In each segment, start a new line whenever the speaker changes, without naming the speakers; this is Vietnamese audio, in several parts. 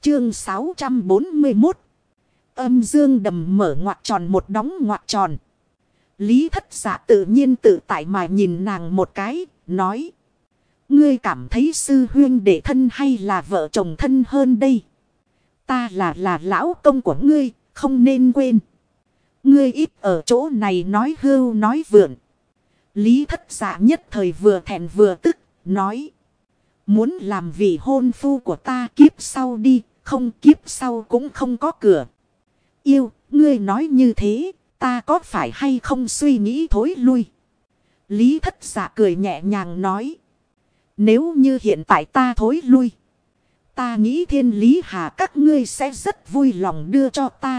Chương 641. Âm dương đầm mở ngoặc tròn một đóng ngoặc tròn. Lý Thất Dạ tự nhiên tự tại mà nhìn nàng một cái, nói. Ngươi cảm thấy sư huynh đệ thân hay là vợ chồng thân hơn đây? Ta là lão công của ngươi, không nên quên. Ngươi ít ở chỗ này nói hưu nói vượn. Lý Thất Dạ nhất thời vừa thẹn vừa tức, nói. Muốn làm vị hôn phu của ta kiếp sau đi, không kiếp sau cũng không có cửa. Yêu, ngươi nói như thế, ta có phải hay không suy nghĩ thối lui? Lý Thất Dạ cười nhẹ nhàng nói. Nếu như hiện tại ta thối lui, ta nghĩ Thiên Lý Hà các ngươi sẽ rất vui lòng đưa cho ta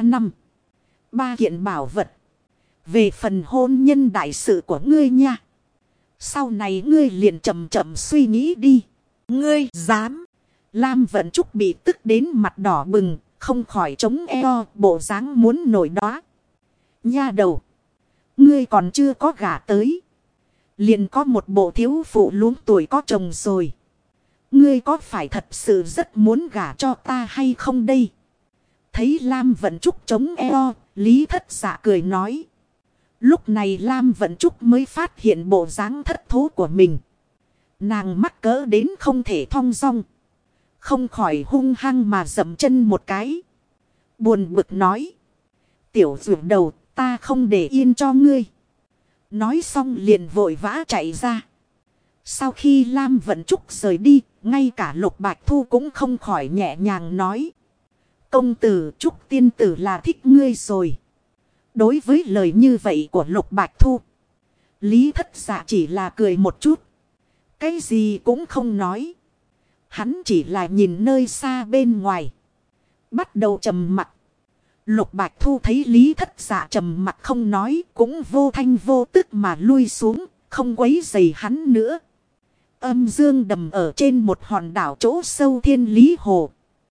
3 kiện bảo vật. Về phần hôn nhân đại sự của ngươi nha, sau này ngươi liền chậm chậm suy nghĩ đi. Ngươi dám? Lam Vận Trúc bị tức đến mặt đỏ bừng, không khỏi chống eo, bộ dáng muốn nổi đóa. Nha đầu, ngươi còn chưa có gả tới, liền có một bộ thiếu phụ luống tuổi có chồng rồi. Ngươi có phải thật sự rất muốn gả cho ta hay không đây? Thấy Lam Vận Trúc chống eo, Lý Thất Dạ cười nói. Lúc này Lam Vận Trúc mới phát hiện bộ dáng thất thố của mình. Nàng mắc cỡ đến không thể thong dong, không khỏi hung hăng mà dậm chân một cái. Buồn bực nói. Tiểu dược đầu, ta không để yên cho ngươi. Nói xong liền vội vã chạy ra. Sau khi Lam Vận Trúc rời đi, ngay cả Lục Bạch Thu cũng không khỏi nhẹ nhàng nói. Công tử Trúc tiên tử là thích ngươi rồi. Đối với lời như vậy của Lục Bạch Thu, Lý Thất Dạ chỉ là cười một chút, cái gì cũng không nói. Hắn chỉ là nhìn nơi xa bên ngoài, bắt đầu trầm mặc. Lục Bạch Thu thấy Lý Thất Dạ trầm mặc không nói, cũng vô thanh vô tức mà lui xuống, không quấy rầy hắn nữa. Âm dương đầm ở trên một hòn đảo chỗ sâu Thiên Lý Hồ,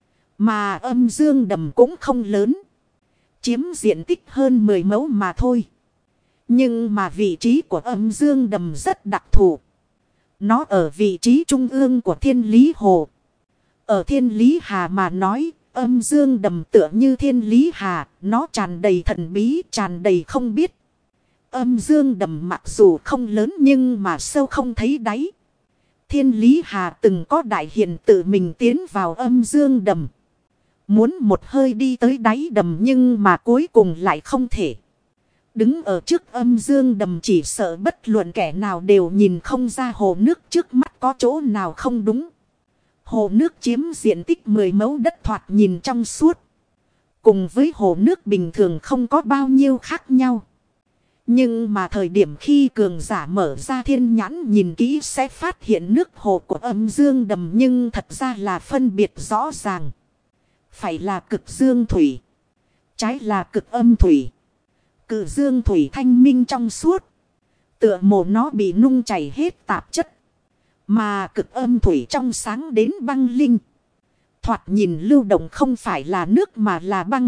mà âm dương đầm cũng không lớn, chiếm diện tích hơn 10 mẫu mà thôi. Nhưng mà vị trí của âm dương đầm rất đặc thù. Nó ở vị trí trung ương của Thiên Lý Hồ. Ở Thiên Lý Hà mà nói, âm dương đầm tựa như Thiên Lý Hà, nó tràn đầy thần bí, tràn đầy không biết. Âm dương đầm mặc dù không lớn nhưng mà sâu không thấy đáy. Thiên Lý Hà từng có đại hiền tự mình tiến vào âm dương đầm, muốn một hơi đi tới đáy đầm nhưng mà cuối cùng lại không thể. Đứng ở trước âm dương đầm chỉ sợ bất luận kẻ nào đều nhìn không ra hồ nước trước mắt có chỗ nào không đúng. Hồ nước chiếm diện tích 10 mẫu đất thoạt nhìn trong suốt, cùng với hồ nước bình thường không có bao nhiêu khác nhau. Nhưng mà thời điểm khi cường giả mở ra thiên nhãn nhìn kỹ sẽ phát hiện nước hồ của âm dương đầm nhưng thật ra là phân biệt rõ ràng. Phải là cực dương thủy, trái là cực âm thủy. Cực dương thủy thanh minh trong suốt, tựa hồ nó bị nung chảy hết tạp chất. Mà cực âm thủy trong sáng đến băng linh, thoạt nhìn lưu động không phải là nước mà là băng.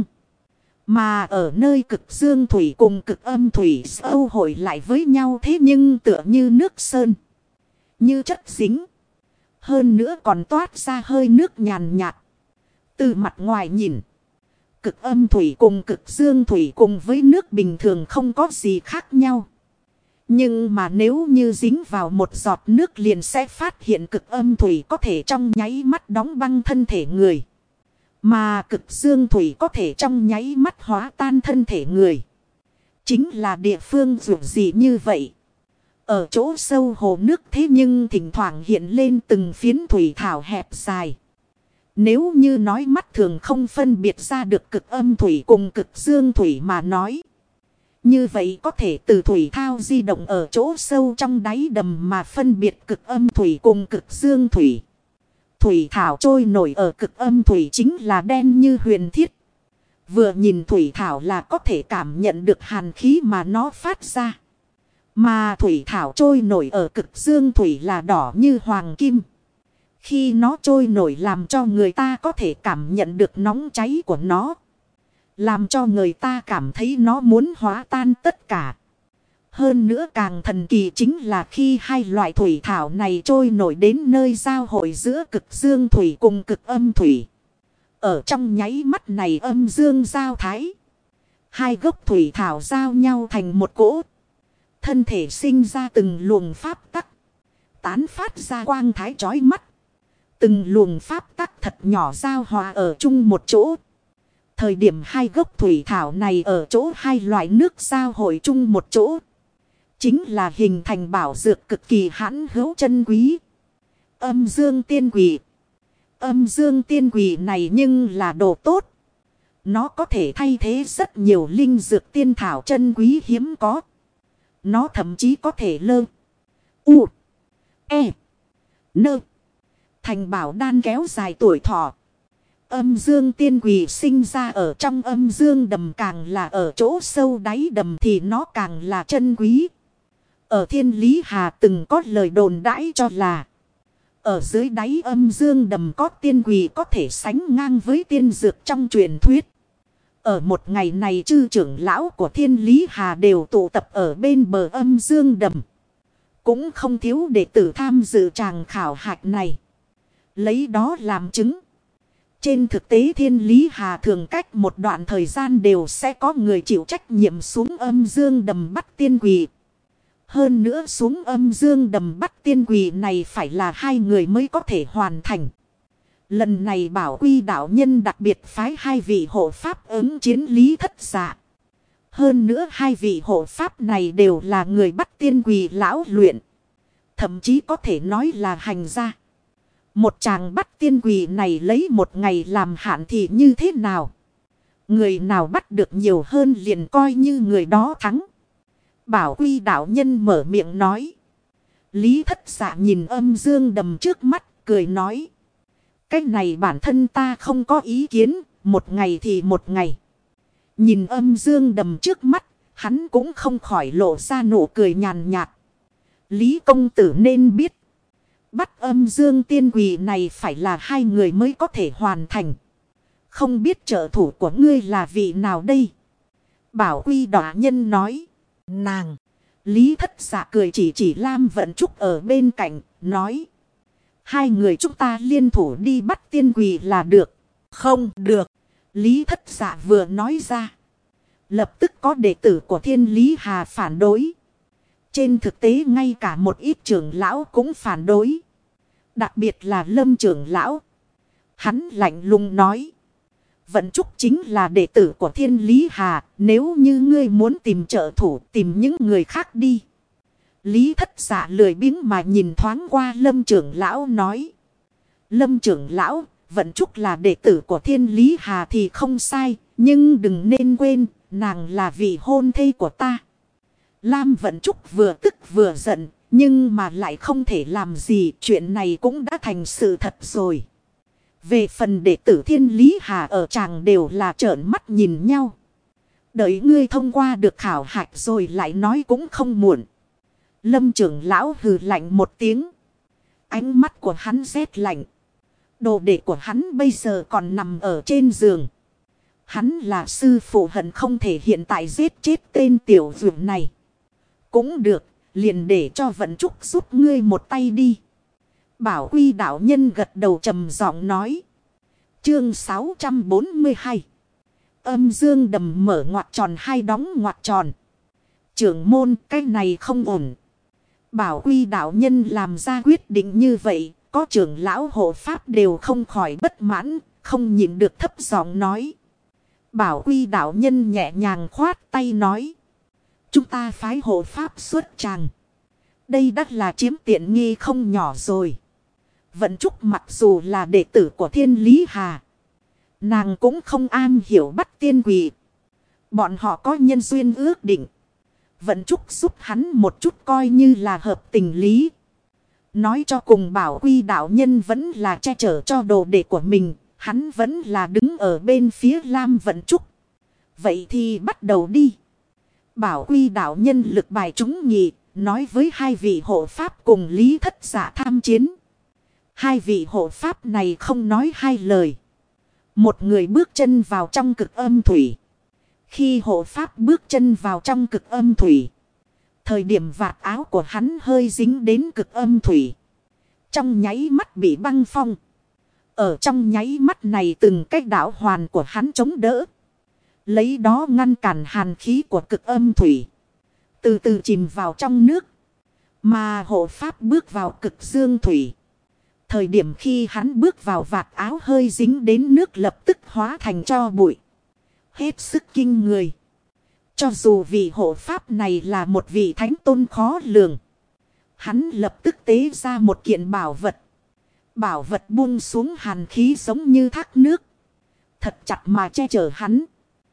Mà ở nơi cực dương thủy cùng cực âm thủy âu hội lại với nhau thế nhưng tựa như nước sơn, như chất dính. Hơn nữa còn toát ra hơi nước nhàn nhạt. Từ mặt ngoài nhìn, cực âm thủy cùng cực dương thủy cùng với nước bình thường không có gì khác nhau. Nhưng mà nếu như dính vào một giọt nước liền sẽ phát hiện cực âm thủy có thể trong nháy mắt đóng băng thân thể người. Mà cực dương thủy có thể trong nháy mắt hóa tan thân thể người. Chính là địa phương dù gì như vậy. Ở chỗ sâu hồ nước thế nhưng thỉnh thoảng hiện lên từng phiến thủy thảo hẹp dài. Nếu như nói mắt thường không phân biệt ra được cực âm thủy cùng cực dương thủy mà nói, như vậy có thể từ thủy thao di động ở chỗ sâu trong đáy đầm mà phân biệt cực âm thủy cùng cực dương thủy. Thủy thảo trôi nổi ở cực âm thủy chính là đen như huyền thiết. Vừa nhìn thủy thảo là có thể cảm nhận được hàn khí mà nó phát ra. Mà thủy thảo trôi nổi ở cực dương thủy là đỏ như hoàng kim. Khi nó trôi nổi làm cho người ta có thể cảm nhận được nóng cháy của nó, làm cho người ta cảm thấy nó muốn hóa tan tất cả. Hơn nữa càng thần kỳ chính là khi hai loại thủy thảo này trôi nổi đến nơi giao hội giữa cực dương thủy cùng cực âm thủy. Ở trong nháy mắt này âm dương giao thái. Hai gốc thủy thảo giao nhau thành một cỗ. Thân thể sinh ra từng luồng pháp tắc. Tán phát ra quang thái chói mắt. Từng luồng pháp tắc thật nhỏ giao hòa ở chung một chỗ. Thời điểm hai gốc thủy thảo này ở chỗ hai loại nước giao hội chung một chỗ. Chính là hình thành bảo dược cực kỳ hãn hữu chân quý. Âm dương tiên quỷ. Âm dương tiên quỷ này nhưng là đồ tốt. Nó có thể thay thế rất nhiều linh dược tiên thảo chân quý hiếm có. Nó thậm chí có thể lơ. U. E. Nơ. Thành bảo đan kéo dài tuổi thọ. Âm dương tiên quỷ sinh ra ở trong âm dương đầm, càng là ở chỗ sâu đáy đầm thì nó càng là chân quý. Ở Thiên Lý Hà từng có lời đồn đãi cho là ở dưới đáy âm dương đầm có tiên quỷ có thể sánh ngang với tiên dược trong truyền thuyết. Ở một ngày này chư trưởng lão của Thiên Lý Hà đều tụ tập ở bên bờ âm dương đầm. Cũng không thiếu đệ tử tham dự tràng khảo hạch này. Lấy đó làm chứng. Trên thực tế Thiên Lý Hà thường cách một đoạn thời gian đều sẽ có người chịu trách nhiệm xuống âm dương đầm bắt tiên quỷ. Hơn nữa xuống âm dương đầm bắt tiên quỷ này phải là hai người mới có thể hoàn thành. Lần này Bảo Quy đạo nhân đặc biệt phái hai vị hộ pháp ứng chiến Lý Thất Dạ. Hơn nữa hai vị hộ pháp này đều là người bắt tiên quỷ lão luyện. Thậm chí có thể nói là hành gia. Một chàng bắt tiên quỷ này lấy một ngày làm hạn thì như thế nào? Người nào bắt được nhiều hơn liền coi như người đó thắng. Bảo Quy đạo nhân mở miệng nói. Lý Thất Dạ nhìn âm dương đầm trước mắt cười nói. Cái này bản thân ta không có ý kiến, một ngày thì một ngày. Nhìn âm dương đầm trước mắt, hắn cũng không khỏi lộ ra nụ cười nhàn nhạt. Lý công tử nên biết. Bắt âm dương tiên quỷ này phải là hai người mới có thể hoàn thành. Không biết trợ thủ của ngươi là vị nào đây? Bảo Quy đạo nhân nói. Nàng. Lý Thất Dạ cười chỉ Lam Vận Trúc ở bên cạnh, nói. Hai người chúng ta liên thủ đi bắt tiên quỷ là được. Không được. Lý Thất Dạ vừa nói ra. Lập tức có đệ tử của Thiên Lý Hà phản đối. Trên thực tế ngay cả một ít trưởng lão cũng phản đối. Đặc biệt là Lâm trưởng lão. Hắn lạnh lùng nói. Vận Trúc chính là đệ tử của Thiên Lý Hà. Nếu như ngươi muốn tìm trợ thủ, tìm những người khác đi. Lý Thất Dạ lười biếng mà nhìn thoáng qua Lâm trưởng lão nói. Lâm trưởng lão, Vận Trúc là đệ tử của Thiên Lý Hà thì không sai. Nhưng đừng nên quên, nàng là vị hôn thê của ta. Lam Vận Trúc vừa tức vừa giận. Nhưng mà lại không thể làm gì, chuyện này cũng đã thành sự thật rồi. Về phần đệ tử Thiên Lý Hà ở tràng đều là trợn mắt nhìn nhau. Đợi ngươi thông qua được khảo hạch rồi lại nói cũng không muộn. Lâm trưởng lão hừ lạnh một tiếng. Ánh mắt của hắn rét lạnh. Đồ đệ của hắn bây giờ còn nằm ở trên giường. Hắn là sư phụ hận không thể hiện tại giết chết tên tiểu dược này. Cũng được. Liền để cho Vận Trúc giúp ngươi một tay đi. Bảo Quy đạo nhân gật đầu trầm giọng nói. Chương 642. Âm dương đầm mở ngoặc tròn hay đóng ngoặc tròn. Trưởng môn, cái này không ổn. Bảo Quy đạo nhân làm ra quyết định như vậy. Có trưởng lão hộ pháp đều không khỏi bất mãn. Không nhịn được thấp giọng nói. Bảo Quy đạo nhân nhẹ nhàng khoát tay nói. Chúng ta phái hộ pháp xuất tràng. Đây đắt là chiếm tiện nghi không nhỏ rồi. Vận Trúc mặc dù là đệ tử của Thiên Lý Hà. Nàng cũng không am hiểu bắt tiên quỷ. Bọn họ có nhân duyên ước định. Vận Trúc giúp hắn một chút coi như là hợp tình lý. Nói cho cùng Bảo Quy đạo nhân vẫn là che chở cho đồ đệ của mình. Hắn vẫn là đứng ở bên phía Lam Vận Trúc. Vậy thì bắt đầu đi. Bảo Quy đạo nhân lực bài chúng nhị, nói với hai vị hộ pháp cùng Lý Thất Dạ tham chiến. Hai vị hộ pháp này không nói hai lời. Một người bước chân vào trong cực âm thủy. Khi hộ pháp bước chân vào trong cực âm thủy, thời điểm vạt áo của hắn hơi dính đến cực âm thủy. Trong nháy mắt bị băng phong. Ở trong nháy mắt này từng cái đạo hoàn của hắn chống đỡ. Lấy đó ngăn cản hàn khí của cực âm thủy. Từ từ chìm vào trong nước. Mà hộ pháp bước vào cực dương thủy. Thời điểm khi hắn bước vào vạt áo hơi dính đến nước lập tức hóa thành tro bụi. Hết sức kinh người. Cho dù vị hộ pháp này là một vị thánh tôn khó lường. Hắn lập tức tế ra một kiện bảo vật. Bảo vật buông xuống hàn khí giống như thác nước. Thật chặt mà che chở hắn.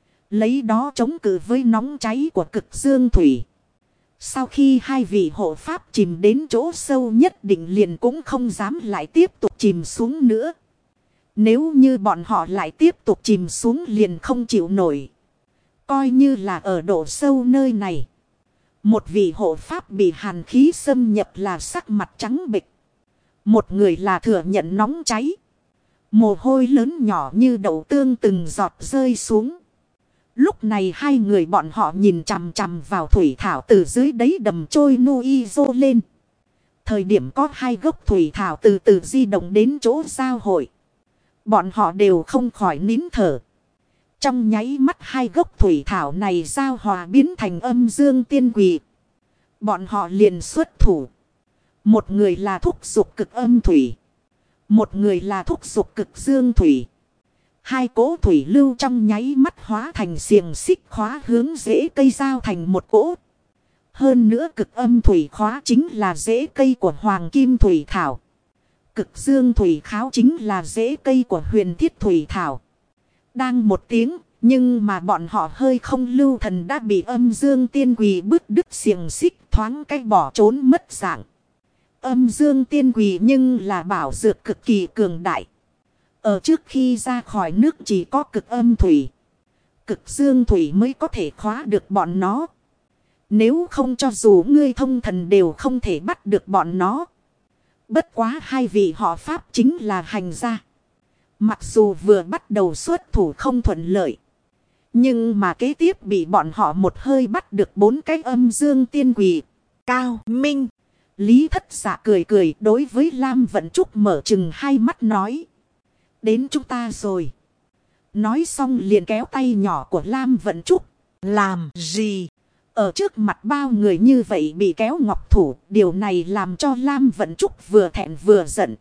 Lấy đó chống cự với nóng cháy của cực dương thủy. Sau khi hai vị hộ pháp chìm đến chỗ sâu nhất định liền cũng không dám lại tiếp tục chìm xuống nữa. Nếu như bọn họ lại tiếp tục chìm xuống liền không chịu nổi. Coi như là ở độ sâu nơi này. Một vị hộ pháp bị hàn khí xâm nhập là sắc mặt trắng bệch. Một người là thừa nhận nóng cháy. Mồ hôi lớn nhỏ như đậu tương từng giọt rơi xuống. Lúc này hai người bọn họ nhìn chằm chằm vào thủy thảo từ dưới đáy đầm trôi nuôi rô lên. Thời điểm có hai gốc thủy thảo từ từ di động đến chỗ giao hội. Bọn họ đều không khỏi nín thở. Trong nháy mắt hai gốc thủy thảo này giao hòa biến thành âm dương tiên quỷ. Bọn họ liền xuất thủ. Một người là thúc dục cực âm thủy. Một người là thúc dục cực dương thủy. Hai cỗ thủy lưu trong nháy mắt hóa thành xiềng xích khóa hướng rễ cây giao thành một cỗ. Hơn nữa cực âm thủy khóa chính là rễ cây của hoàng kim thủy thảo. Cực dương thủy kháo chính là rễ cây của huyền thiết thủy thảo. Đang một tiếng, nhưng mà bọn họ hơi không lưu thần đã bị âm dương tiên quỳ bứt đứt xiềng xích thoáng cách bỏ trốn mất dạng. Âm dương tiên quỳ nhưng là bảo dược cực kỳ cường đại. Ở trước khi ra khỏi nước chỉ có cực âm thủy. Cực dương thủy mới có thể khóa được bọn nó. Nếu không cho dù ngươi thông thần đều không thể bắt được bọn nó. Bất quá hai vị họ pháp chính là hành gia. Mặc dù vừa bắt đầu xuất thủ không thuận lợi. Nhưng mà kế tiếp bị bọn họ một hơi bắt được bốn cái âm dương tiên quỷ. Cao Minh. Lý Thất Dạ cười cười đối với Lam Vận Trúc mở chừng hai mắt nói. Đến chúng ta rồi. Nói xong liền kéo tay nhỏ của Lam Vận Trúc. Làm gì? Ở trước mặt bao người như vậy bị kéo ngọc thủ. Điều này làm cho Lam Vận Trúc vừa thẹn vừa giận.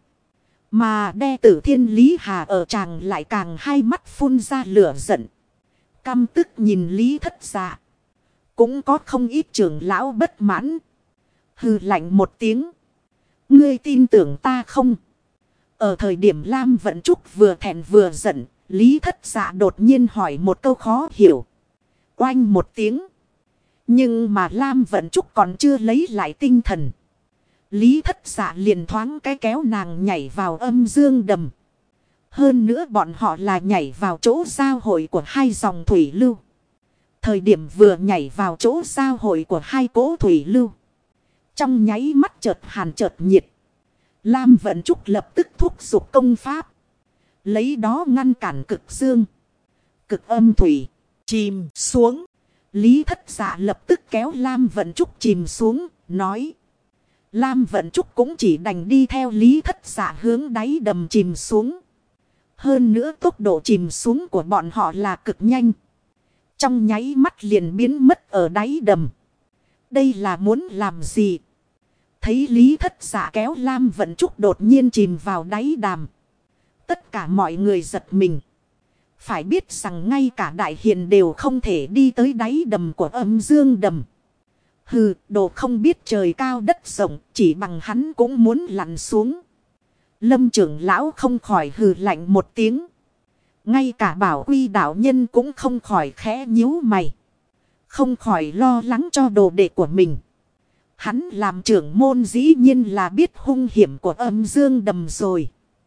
Mà đe tử Thiên Lý Hà ở chàng lại càng hai mắt phun ra lửa giận. Căm tức nhìn Lý Thất Dạ. Cũng có không ít trưởng lão bất mãn. Hừ lạnh một tiếng. Ngươi tin tưởng ta không? Ở thời điểm Lam Vận Trúc vừa thẹn vừa giận. Lý Thất Dạ đột nhiên hỏi một câu khó hiểu. Oanh một tiếng. Nhưng mà Lam Vận Trúc còn chưa lấy lại tinh thần. Lý Thất Dạ liền thoáng cái kéo nàng nhảy vào âm dương đầm. Hơn nữa bọn họ là nhảy vào chỗ giao hội của hai dòng thủy lưu. Thời điểm vừa nhảy vào chỗ giao hội của hai cỗ thủy lưu. Trong nháy mắt chợt hàn chợt nhiệt. Lam Vận Trúc lập tức thúc giục công pháp. Lấy đó ngăn cản cực dương. Cực âm thủy. Chìm xuống. Lý Thất Dạ lập tức kéo Lam Vận Trúc chìm xuống. Nói. Lam Vận Trúc cũng chỉ đành đi theo Lý Thất Dạ hướng đáy đầm chìm xuống. Hơn nữa tốc độ chìm xuống của bọn họ là cực nhanh. Trong nháy mắt liền biến mất ở đáy đầm. Đây là muốn làm gì? Thấy Lý Thất Dạ kéo Lam Vận Trúc đột nhiên chìm vào đáy đàm. Tất cả mọi người giật mình. Phải biết rằng ngay cả đại hiền đều không thể đi tới đáy đầm của âm dương đầm. Hừ, đồ không biết trời cao đất rộng, chỉ bằng hắn cũng muốn lặn xuống. Lâm trưởng lão không khỏi hừ lạnh một tiếng. Ngay cả Bảo Quy đạo nhân cũng không khỏi khẽ nhíu mày. Không khỏi lo lắng cho đồ đệ của mình. Hắn làm trưởng môn dĩ nhiên là biết hung hiểm của âm dương đầm rồi.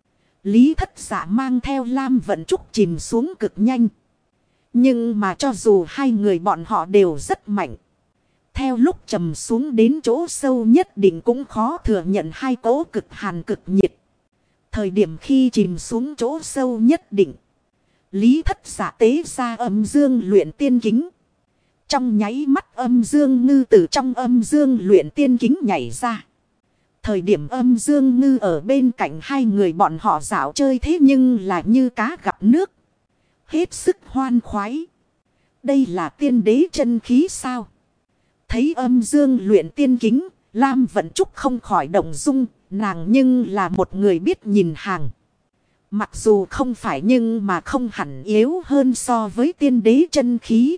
Lý Thất Dạ mang theo Lam Vận Trúc chìm xuống cực nhanh. Nhưng mà cho dù hai người bọn họ đều rất mạnh. Theo lúc trầm xuống đến chỗ sâu nhất định cũng khó thừa nhận hai cỗ cực hàn cực nhiệt. Thời điểm khi chìm xuống chỗ sâu nhất định. Lý Thất Dạ tế ra âm dương luyện tiên kính. Trong nháy mắt âm dương ngư từ trong âm dương luyện tiên kính nhảy ra. Thời điểm Âm Dương Ngư ở bên cạnh hai người bọn họ dạo chơi thế nhưng là như cá gặp nước. Hết sức hoan khoái. Đây là tiên đế chân khí sao? Thấy Âm Dương luyện tiên kính, Lam Vận Trúc không khỏi động dung, nàng nhưng là một người biết nhìn hàng. Mặc dù không phải nhưng mà không hẳn yếu hơn so với tiên đế chân khí.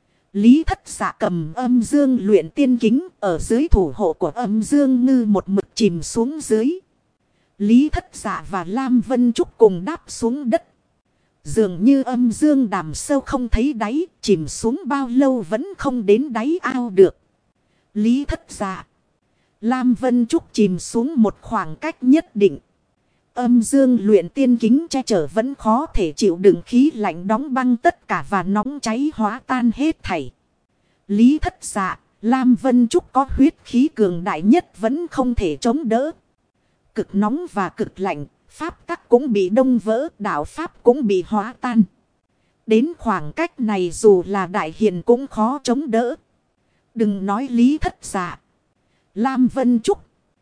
Lý Thất Dạ cầm Âm Dương luyện tiên kính ở dưới thủ hộ của Âm Dương Ngư một mực chìm xuống dưới. Lý Thất Dạ và Lam Vân Trúc cùng đáp xuống đất. Dường như Âm Dương đàm sâu không thấy đáy, chìm xuống bao lâu vẫn không đến đáy ao được. Lý Thất Dạ, Lam Vân Trúc chìm xuống một khoảng cách nhất định. Âm Dương luyện tiên kính che chở vẫn khó thể chịu đựng khí lạnh đóng băng tất cả và nóng cháy hóa tan hết thảy. Lý Thất Dạ, Lam Vân Trúc có huyết khí cường đại nhất vẫn không thể chống đỡ. Cực nóng và cực lạnh, pháp tắc cũng bị đông vỡ, đạo pháp cũng bị hóa tan. Đến khoảng cách này dù là đại hiền cũng khó chống đỡ. Đừng nói Lý Thất Dạ, Lam Vân Trúc,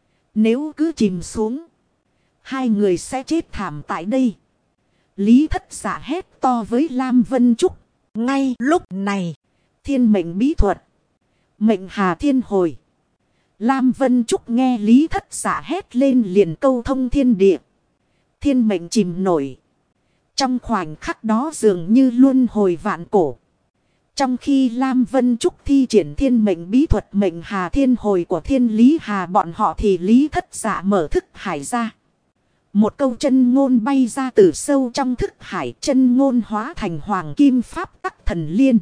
nếu cứ chìm xuống, hai người sẽ chết thảm tại đây. Lý Thất Dạ hét to với Lam Vân Trúc. Ngay lúc này, thiên mệnh bí thuật, mệnh hà thiên hồi. Lam Vân Trúc nghe Lý Thất Dạ hét lên liền câu thông thiên địa. Thiên mệnh chìm nổi. Trong khoảnh khắc đó dường như luân hồi vạn cổ. Trong khi Lam Vân Trúc thi triển thiên mệnh bí thuật mệnh hà thiên hồi của thiên Lý Hà bọn họ thì Lý Thất Dạ mở thức hải ra. Một câu chân ngôn bay ra từ sâu trong thức hải, chân ngôn hóa thành hoàng kim pháp tắc thần liên.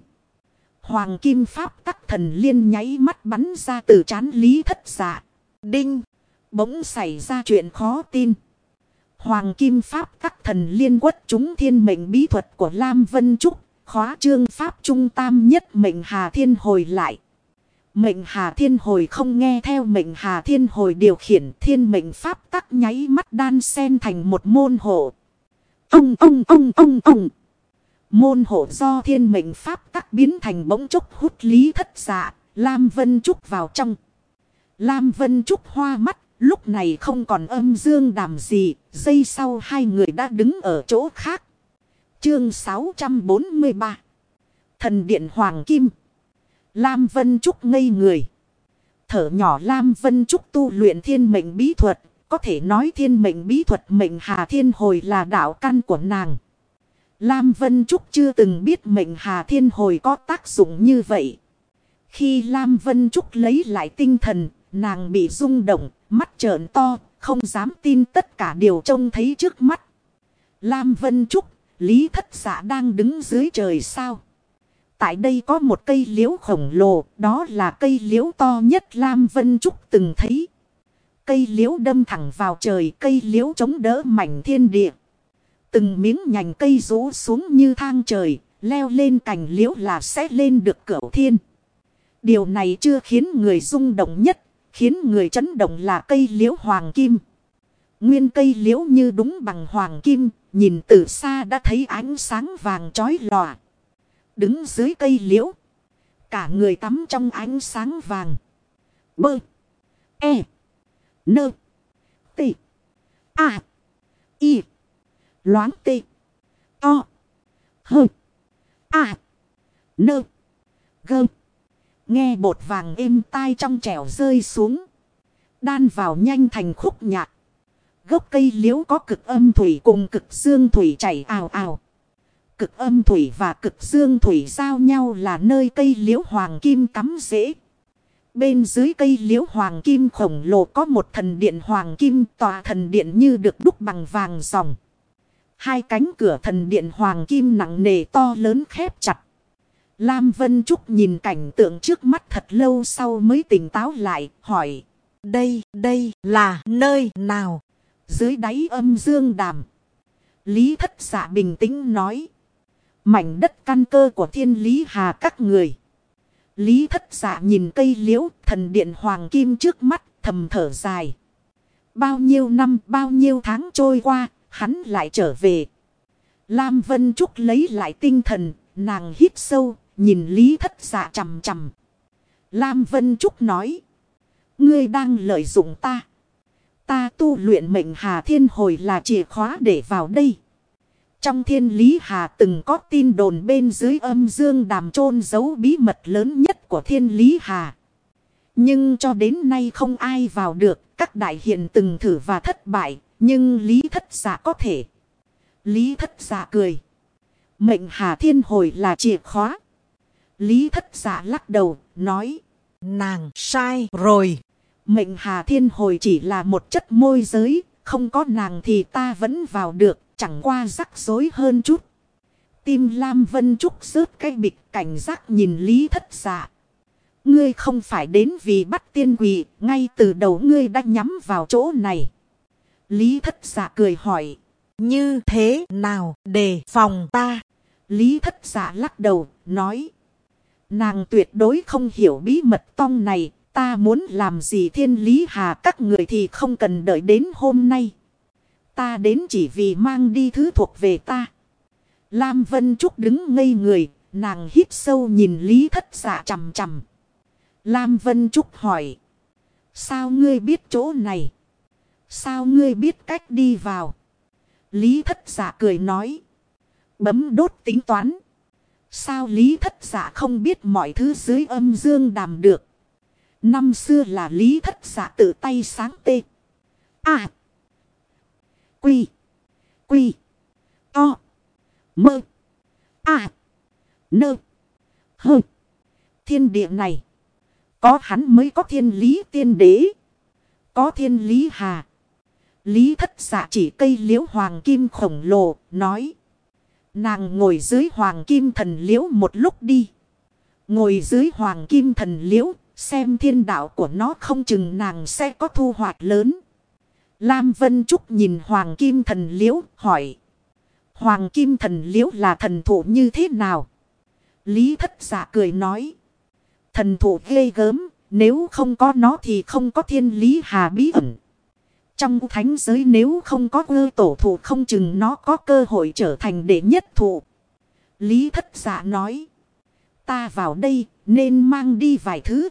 Hoàng kim pháp tắc thần liên nháy mắt bắn ra từ trán Lý Thất Dạ. Đinh! Bỗng xảy ra chuyện khó tin. Hoàng kim pháp tắc thần liên quất trúng thiên mệnh bí thuật của Lam Vân Trúc. Khóa trương pháp trung tam nhất mệnh hà thiên hồi lại. Mệnh hà thiên hồi không nghe theo mệnh hà thiên hồi điều khiển, thiên mệnh pháp tắc nháy mắt đan xen thành một môn hộ. Ông. Môn hộ do thiên mệnh pháp tắc biến thành bỗng chốc hút Lý Thất Dạ, Lam Vân Trúc vào trong. Lam Vân Trúc hoa mắt, lúc này không còn Âm Dương đàm gì, giây sau hai người đã đứng ở chỗ khác. Chương 643, Thần Điện Hoàng Kim. Lam Vân Trúc ngây người. Thở nhỏ Lam Vân Trúc tu luyện thiên mệnh bí thuật. Có thể nói thiên mệnh bí thuật mệnh hà thiên hồi là đạo căn của nàng. Lam Vân Trúc chưa từng biết mệnh hà thiên hồi có tác dụng như vậy. Khi Lam Vân Trúc lấy lại tinh thần, nàng bị rung động, mắt trợn to, không dám tin tất cả điều trông thấy trước mắt. Lam Vân Trúc, Lý Thất Dạ đang đứng dưới trời sao? Tại đây có một cây liễu khổng lồ, đó là cây liễu to nhất Lam Vân Trúc từng thấy. Cây liễu đâm thẳng vào trời, cây liễu chống đỡ mảnh thiên địa. Từng miếng nhành cây rũ xuống như thang trời, leo lên cành liễu là sẽ lên được cửu thiên. Điều này chưa khiến người rung động nhất, khiến người chấn động là cây liễu hoàng kim. Nguyên cây liễu như đúng bằng hoàng kim, nhìn từ xa đã thấy ánh sáng vàng chói lòa. Đứng dưới cây liễu, cả người tắm trong ánh sáng vàng. Bơ, e, nơ, tị, a, y, loáng tị, to, hơ, a, nơ, gơ. Nghe bột vàng êm tai trong trẻo rơi xuống, đan vào nhanh thành khúc nhạc. Gốc cây liễu có cực âm thủy cùng cực dương thủy chảy ào ào. Cực âm thủy và cực dương thủy giao nhau là nơi cây liễu hoàng kim cắm rễ. Bên dưới cây liễu hoàng kim khổng lồ có một thần điện hoàng kim, tòa thần điện như được đúc bằng vàng ròng. Hai cánh cửa thần điện hoàng kim nặng nề to lớn khép chặt. Lam Vân Trúc nhìn cảnh tượng trước mắt thật lâu sau mới tỉnh táo lại, hỏi. Đây là nơi nào? Dưới đáy Âm Dương đàm. Lý Thất Dạ bình tĩnh nói. Mảnh đất căn cơ của thiên Lý Hà các người. Lý Thất Dạ nhìn cây liễu thần điện hoàng kim trước mắt thầm thở dài. Bao nhiêu năm bao nhiêu tháng trôi qua, hắn lại trở về. Lam Vân Trúc lấy lại tinh thần, nàng hít sâu, nhìn Lý Thất Dạ chằm chằm. Lam Vân Trúc nói. Ngươi đang lợi dụng ta. Ta tu luyện mệnh hà thiên hồi là chìa khóa để vào đây. Trong thiên lý hà từng có tin đồn bên dưới âm dương đàm chôn giấu bí mật lớn nhất của thiên lý hà. Nhưng cho đến nay không ai vào được. Các đại hiền từng thử và thất bại. Nhưng Lý Thất Dạ có thể. Lý Thất Dạ cười. Mệnh hà thiên hồi là chìa khóa. Lý Thất Dạ lắc đầu, nói.
Nàng sai rồi.
Mệnh hà thiên hồi chỉ là một chất môi giới. Không có nàng thì ta vẫn vào được. Chẳng qua rắc rối hơn chút. Tim Lam Vân Trúc rớt cái bịch cảnh giác nhìn Lý Thất Dạ. Ngươi không phải đến vì bắt tiên quỷ. Ngay từ đầu ngươi đã nhắm vào chỗ này. Lý Thất Dạ cười hỏi.
Như thế nào đề phòng ta?
Lý Thất Dạ lắc đầu, nói. Nàng tuyệt đối không hiểu bí mật tông này. Ta muốn làm gì thiên lý hà các người thì không cần đợi đến hôm nay. Ta đến chỉ vì mang đi thứ thuộc về ta. Lam Vân Trúc đứng ngây người. Nàng hít sâu nhìn Lý Thất Dạ chằm chằm. Lam Vân Trúc hỏi. Sao ngươi biết chỗ này? Sao ngươi biết cách đi vào? Lý Thất Dạ cười nói. Bấm đốt tính toán. Sao Lý Thất Dạ không biết mọi thứ dưới âm dương đàm được? Năm xưa là Lý Thất Dạ tự tay sáng tê. À. Quy. Quy. To. Mơ. À. Nơ. Hơ. Thiên địa này. Có hắn mới có thiên lý tiên đế. Có thiên lý hà. Lý Thất Dạ chỉ cây liễu hoàng kim khổng lồ, nói. Nàng ngồi dưới hoàng kim thần liễu một lúc đi. Ngồi dưới hoàng kim thần liễu, xem thiên đạo của nó không chừng nàng sẽ có thu hoạch lớn. Lam Vân Trúc nhìn hoàng kim thần liễu, hỏi. Hoàng kim thần liễu là thần thụ như thế nào? Lý Thất Dạ cười nói. Thần thụ ghê gớm, nếu không có nó thì không có thiên lý hà bí ẩn. Trong thánh giới nếu không có ơ tổ thụ không chừng nó có cơ hội trở thành đệ nhất thụ. Lý Thất Dạ nói. Ta vào đây nên mang đi vài thứ.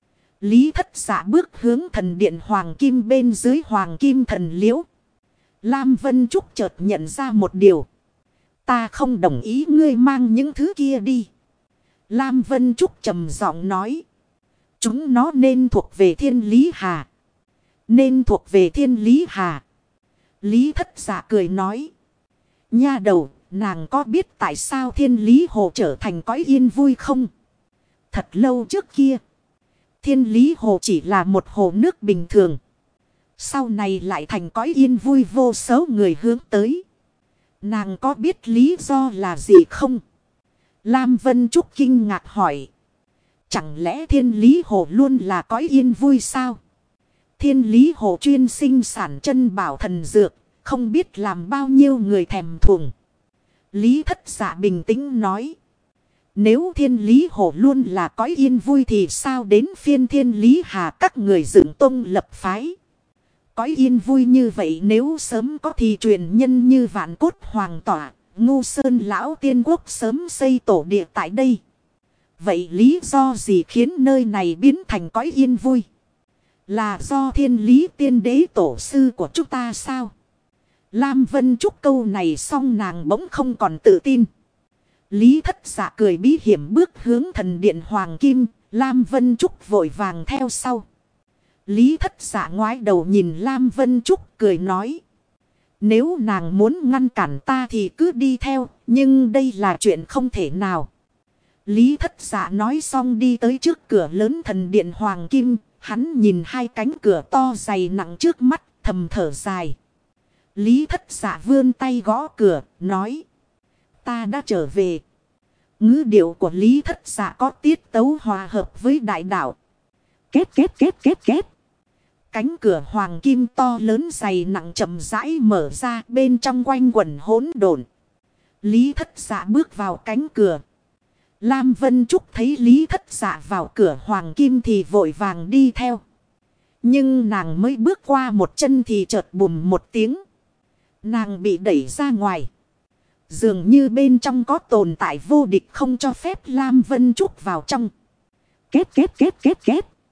Lý Thất Dạ bước hướng thần điện hoàng kim bên dưới hoàng kim thần liễu. Lam Vân Trúc chợt nhận ra một điều. Ta không đồng ý ngươi mang những thứ kia đi. Lam Vân Trúc trầm giọng nói. Chúng nó nên thuộc về thiên lý hà. Nên thuộc về thiên lý hà. Lý Thất Dạ cười nói. Nha đầu, nàng có biết tại sao thiên lý hồ trở thành cõi yên vui không? Thật lâu trước kia. Thiên lý hồ chỉ là một hồ nước bình thường. Sau này lại thành cõi yên vui vô số người hướng tới. Nàng có biết lý do là gì không? Lam Vân Trúc kinh ngạc hỏi. Chẳng lẽ thiên lý hồ luôn là cõi yên vui sao? Thiên lý hồ chuyên sinh sản chân bảo thần dược. Không biết làm bao nhiêu người thèm thuồng. Lý Thất Dạ bình tĩnh nói. Nếu thiên lý hồ luôn là cõi yên vui thì sao đến phiên thiên lý hà các người dựng tông lập phái? Cõi yên vui như vậy nếu sớm có thì truyền nhân như Vạn Cốt Hoàng Tỏa, Ngu Sơn Lão Tiên Quốc sớm xây tổ địa tại đây. Vậy lý do gì khiến nơi này biến thành cõi yên vui? Là do thiên lý tiên đế tổ sư của chúng ta sao? Lam Vân Trúc câu này xong nàng bỗng không còn tự tin. Lý Thất Dạ cười bí hiểm bước hướng thần điện Hoàng Kim. Lam Vân Trúc vội vàng theo sau. Lý Thất Dạ ngoái đầu nhìn Lam Vân Trúc cười nói. Nếu nàng muốn ngăn cản ta thì cứ đi theo. Nhưng đây là chuyện không thể nào. Lý Thất Dạ nói xong đi tới trước cửa lớn thần điện Hoàng Kim. Hắn nhìn hai cánh cửa to dày nặng trước mắt thầm thở dài. Lý Thất Dạ vươn tay gõ cửa nói. Ta đã trở về. Ngữ điệu của Lý Thất Dạ có tiết tấu hòa hợp với đại đạo. Két két két két két. Cánh cửa hoàng kim to lớn dày nặng chậm rãi mở ra bên trong quanh quẩn hỗn độn. Lý Thất Dạ bước vào cánh cửa. Lam Vân Trúc thấy Lý Thất Dạ vào cửa hoàng kim thì vội vàng đi theo. Nhưng nàng mới bước qua một chân thì chợt bùm một tiếng. Nàng bị đẩy ra ngoài. Dường như bên trong có tồn tại vô địch không cho phép Lam Vân Trúc vào trong. Két két két két két.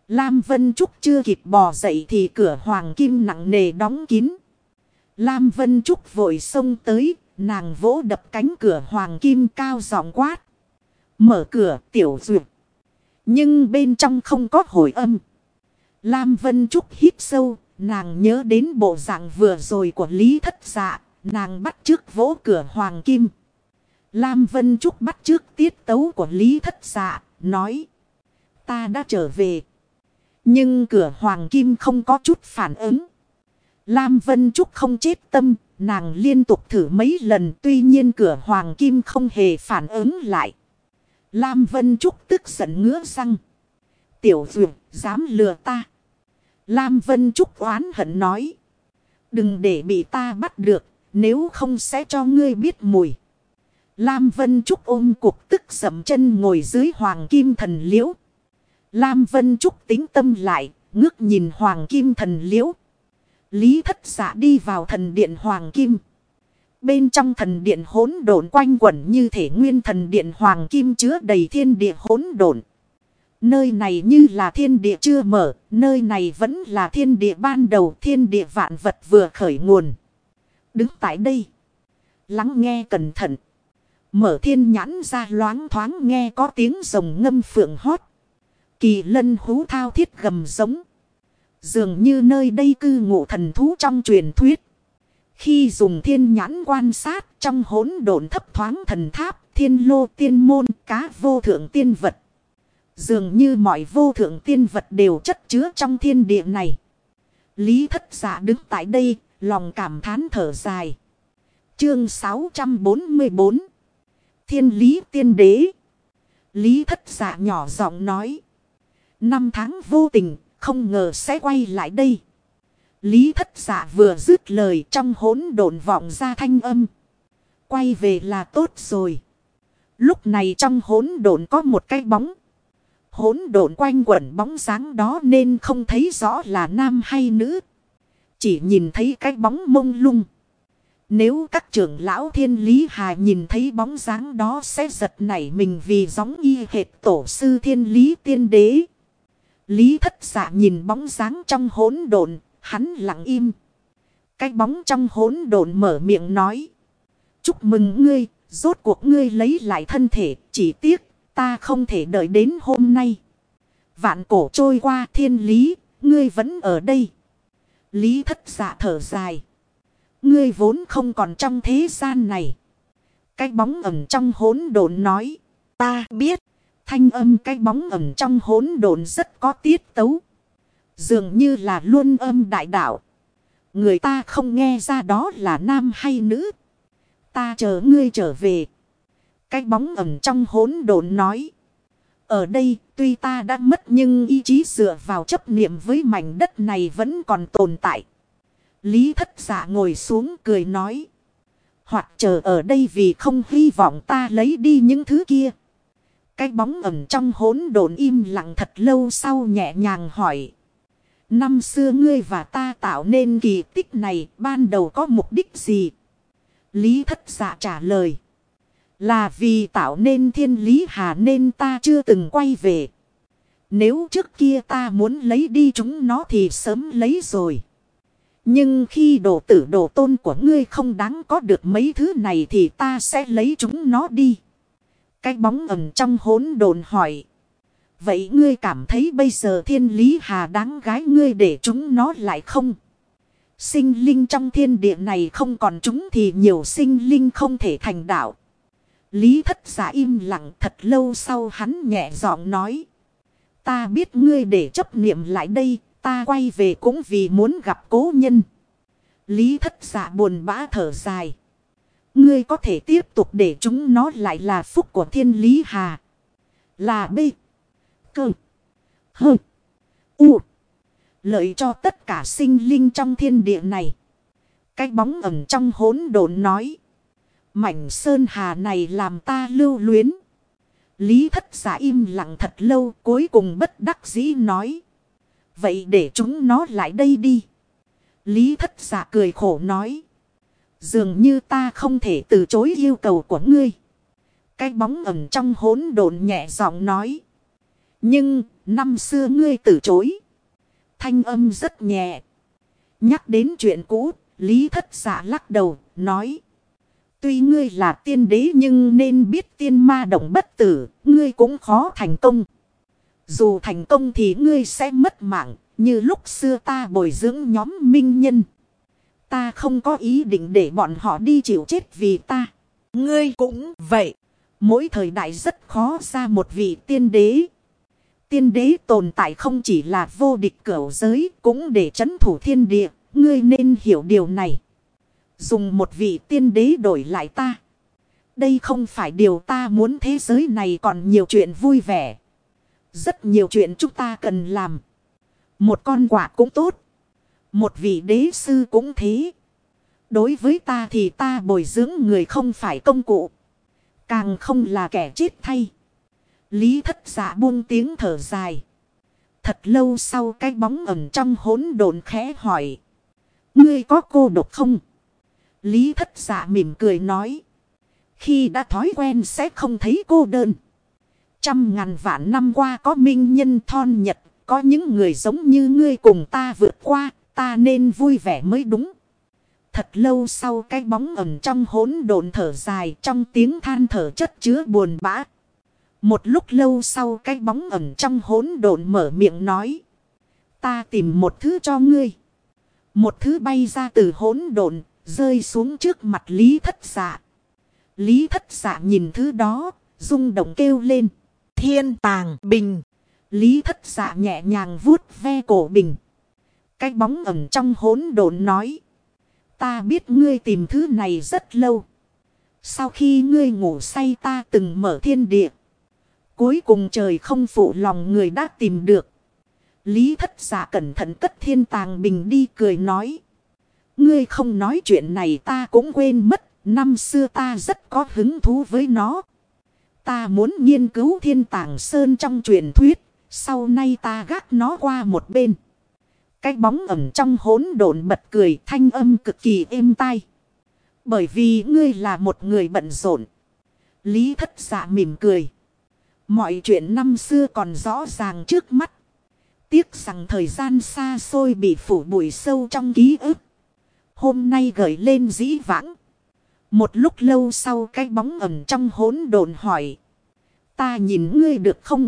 Lam Vân Trúc chưa kịp bò dậy thì cửa hoàng kim nặng nề đóng kín. Lam Vân Trúc vội xông tới, nàng vỗ đập cánh cửa hoàng kim cao giọng quát. Mở cửa tiểu duyệt. Nhưng bên trong không có hồi âm. Lam Vân Trúc hít sâu, nàng nhớ đến bộ dạng vừa rồi của Lý Thất Dạ, nàng bắt chước vỗ cửa hoàng kim. Lam Vân Trúc bắt chước tiết tấu của Lý Thất Dạ, nói. Ta đã trở về. Nhưng cửa hoàng kim không có chút phản ứng. Lam Vân Trúc không chết tâm, nàng liên tục thử mấy lần, tuy nhiên cửa hoàng kim không hề phản ứng lại. Lam Vân Trúc tức giận ngứa răng. Tiểu duyệt, dám lừa ta. Lam Vân Trúc oán hận nói. Đừng để bị ta bắt được, nếu không sẽ cho ngươi biết mùi. Lam Vân Trúc ôm cục tức dậm chân ngồi dưới hoàng kim thần liễu. Lam Vân Trúc tính tâm lại, ngước nhìn hoàng kim thần liễu. Lý Thất Dạ đi vào thần điện hoàng kim. Bên trong thần điện hỗn độn quanh quẩn như thể nguyên thần điện hoàng kim chứa đầy thiên địa hỗn độn. Nơi này như là thiên địa chưa mở, nơi này vẫn là thiên địa ban đầu, thiên địa vạn vật vừa khởi nguồn. Đứng tại đây, lắng nghe cẩn thận. Mở thiên nhãn ra loáng thoáng nghe có tiếng rồng ngâm phượng hót. Kỳ lân hú thao thiết gầm giống. Dường như nơi đây cư ngụ thần thú trong truyền thuyết. Khi dùng thiên nhãn quan sát trong hỗn độn thấp thoáng thần tháp, thiên lô tiên môn, cá vô thượng tiên vật. Dường như mọi vô thượng tiên vật đều chất chứa trong thiên địa này. Lý Thất Dạ đứng tại đây, lòng cảm thán thở dài. Chương 644. Thiên lý tiên đế. Lý Thất Dạ nhỏ giọng nói. 5 tháng vô tình, không ngờ sẽ quay lại đây. Lý Thất Dạ vừa dứt lời, trong hỗn độn vọng ra thanh âm. Quay về là tốt rồi. Lúc này trong hỗn độn có một cái bóng. Hỗn độn quanh quẩn bóng dáng đó nên không thấy rõ là nam hay nữ. Chỉ nhìn thấy cái bóng mông lung. Nếu các trưởng lão Thiên Lý Hà nhìn thấy bóng dáng đó sẽ giật nảy mình vì giống y hệt tổ sư Thiên Lý Tiên Đế. Lý Thất Dạ nhìn bóng dáng trong hỗn độn, hắn lặng im. Cái bóng trong hỗn độn mở miệng nói. Chúc mừng ngươi, rốt cuộc ngươi lấy lại thân thể, chỉ tiếc ta không thể đợi đến hôm nay. Vạn cổ trôi qua Thiên Lý, ngươi vẫn ở đây. Lý Thất Dạ thở dài. Ngươi vốn không còn trong thế gian này. Cái bóng ẩn trong hỗn độn nói. Ta biết. Thanh âm cái bóng ẩn trong hỗn độn rất có tiết tấu. Dường như là luân âm đại đạo. Người ta không nghe ra đó là nam hay nữ. Ta chờ ngươi trở về. Cái bóng ẩn trong hỗn độn nói. Ở đây tuy ta đã mất nhưng ý chí dựa vào chấp niệm với mảnh đất này vẫn còn tồn tại. Lý Thất Dạ ngồi xuống cười nói. Hoặc chờ ở đây vì không hy vọng ta lấy đi những thứ kia. Cái bóng ẩn trong hỗn độn im lặng thật lâu sau nhẹ nhàng hỏi. Năm xưa ngươi và ta tạo nên kỳ tích này ban đầu có mục đích gì? Lý Thất Dạ trả lời. Là vì tạo nên Thiên Lý Hà nên ta chưa từng quay về. Nếu trước kia ta muốn lấy đi chúng nó thì sớm lấy rồi. Nhưng khi đồ tử đồ tôn của ngươi không đáng có được mấy thứ này thì ta sẽ lấy chúng nó đi. Cái bóng ẩn trong hỗn độn hỏi. Vậy ngươi cảm thấy bây giờ Thiên Lý Hà đáng gái ngươi để chúng nó lại không? Sinh linh trong thiên địa này không còn chúng thì nhiều sinh linh không thể thành đạo. Lý Thất Dạ im lặng thật lâu sau hắn nhẹ giọng nói. Ta biết ngươi để chấp niệm lại đây, ta quay về cũng vì muốn gặp cố nhân. Lý Thất Dạ buồn bã thở dài. Ngươi có thể tiếp tục để chúng nó lại là phúc của Thiên Lý Hà. Là B. Cơ. Hơ. U. Lợi cho tất cả sinh linh trong thiên địa này. Cái bóng ẩn trong hỗn độn nói. Mảnh sơn hà này làm ta lưu luyến. Lý Thất Dạ im lặng thật lâu cuối cùng bất đắc dĩ nói. Vậy để chúng nó lại đây đi. Lý Thất Dạ cười khổ nói. Dường như ta không thể từ chối yêu cầu của ngươi. Cái bóng ẩn trong hỗn độn nhẹ giọng nói. Nhưng năm xưa ngươi từ chối. Thanh âm rất nhẹ. Nhắc đến chuyện cũ, Lý Thất Dạ lắc đầu, nói. Tuy ngươi là tiên đế nhưng nên biết tiên ma động bất tử, ngươi cũng khó thành công. Dù thành công thì ngươi sẽ mất mạng, như lúc xưa ta bồi dưỡng nhóm minh nhân. Ta không có ý định để bọn họ đi chịu chết vì ta.
Ngươi cũng vậy.
Mỗi thời đại rất khó ra một vị tiên đế. Tiên đế tồn tại không chỉ là vô địch cửu giới, cũng để trấn thủ thiên địa. Ngươi nên hiểu điều này. Dùng một vị tiên đế đổi lại ta. Đây không phải điều ta muốn, thế giới này còn nhiều chuyện vui vẻ. Rất nhiều chuyện chúng ta cần làm. Một con quạ cũng tốt. Một vị đế sư cũng thế. Đối với ta thì ta bồi dưỡng người không phải công cụ. Càng không là kẻ chết thay. Lý Thất Dạ buông tiếng thở dài. Thật lâu sau cái bóng ẩn trong hỗn độn khẽ hỏi. Ngươi có cô độc không? Lý Thất Dạ mỉm cười nói. Khi đã thói quen sẽ không thấy cô đơn. Trăm ngàn vạn năm qua có minh nhân thon nhật. Có những người giống như ngươi cùng ta vượt qua. Ta nên vui vẻ mới đúng. Thật lâu sau cái bóng ẩn trong hỗn độn thở dài, trong tiếng than thở chất chứa buồn bã. Một lúc lâu sau cái bóng ẩn trong hỗn độn mở miệng nói. Ta tìm một thứ cho ngươi. Một thứ bay ra từ hỗn độn, rơi xuống trước mặt Lý Thất Dạ. Lý Thất Dạ nhìn thứ đó, rung động kêu lên.
Thiên tàng bình.
Lý Thất Dạ nhẹ nhàng vuốt ve cổ bình. Cái bóng ẩn trong hỗn độn nói. Ta biết ngươi tìm thứ này rất lâu. Sau khi ngươi ngủ say ta từng mở thiên địa. Cuối cùng trời không phụ lòng người đã tìm được. Lý Thất Dạ cẩn thận cất thiên tàng bình đi, cười nói. Ngươi không nói chuyện này ta cũng quên mất. Năm xưa ta rất có hứng thú với nó. Ta muốn nghiên cứu thiên tàng sơn trong truyền thuyết. Sau nay ta gác nó qua một bên. Cái bóng ẩn trong hỗn độn bật cười, thanh âm cực kỳ êm tai. Bởi vì ngươi là một người bận rộn. Lý Thất Dạ mỉm cười. Mọi chuyện năm xưa còn rõ ràng trước mắt. Tiếc rằng thời gian xa xôi bị phủ bụi sâu trong ký ức. Hôm nay gợi lên dĩ vãng. Một lúc lâu sau cái bóng ẩn trong hỗn độn hỏi. Ta nhìn ngươi được không?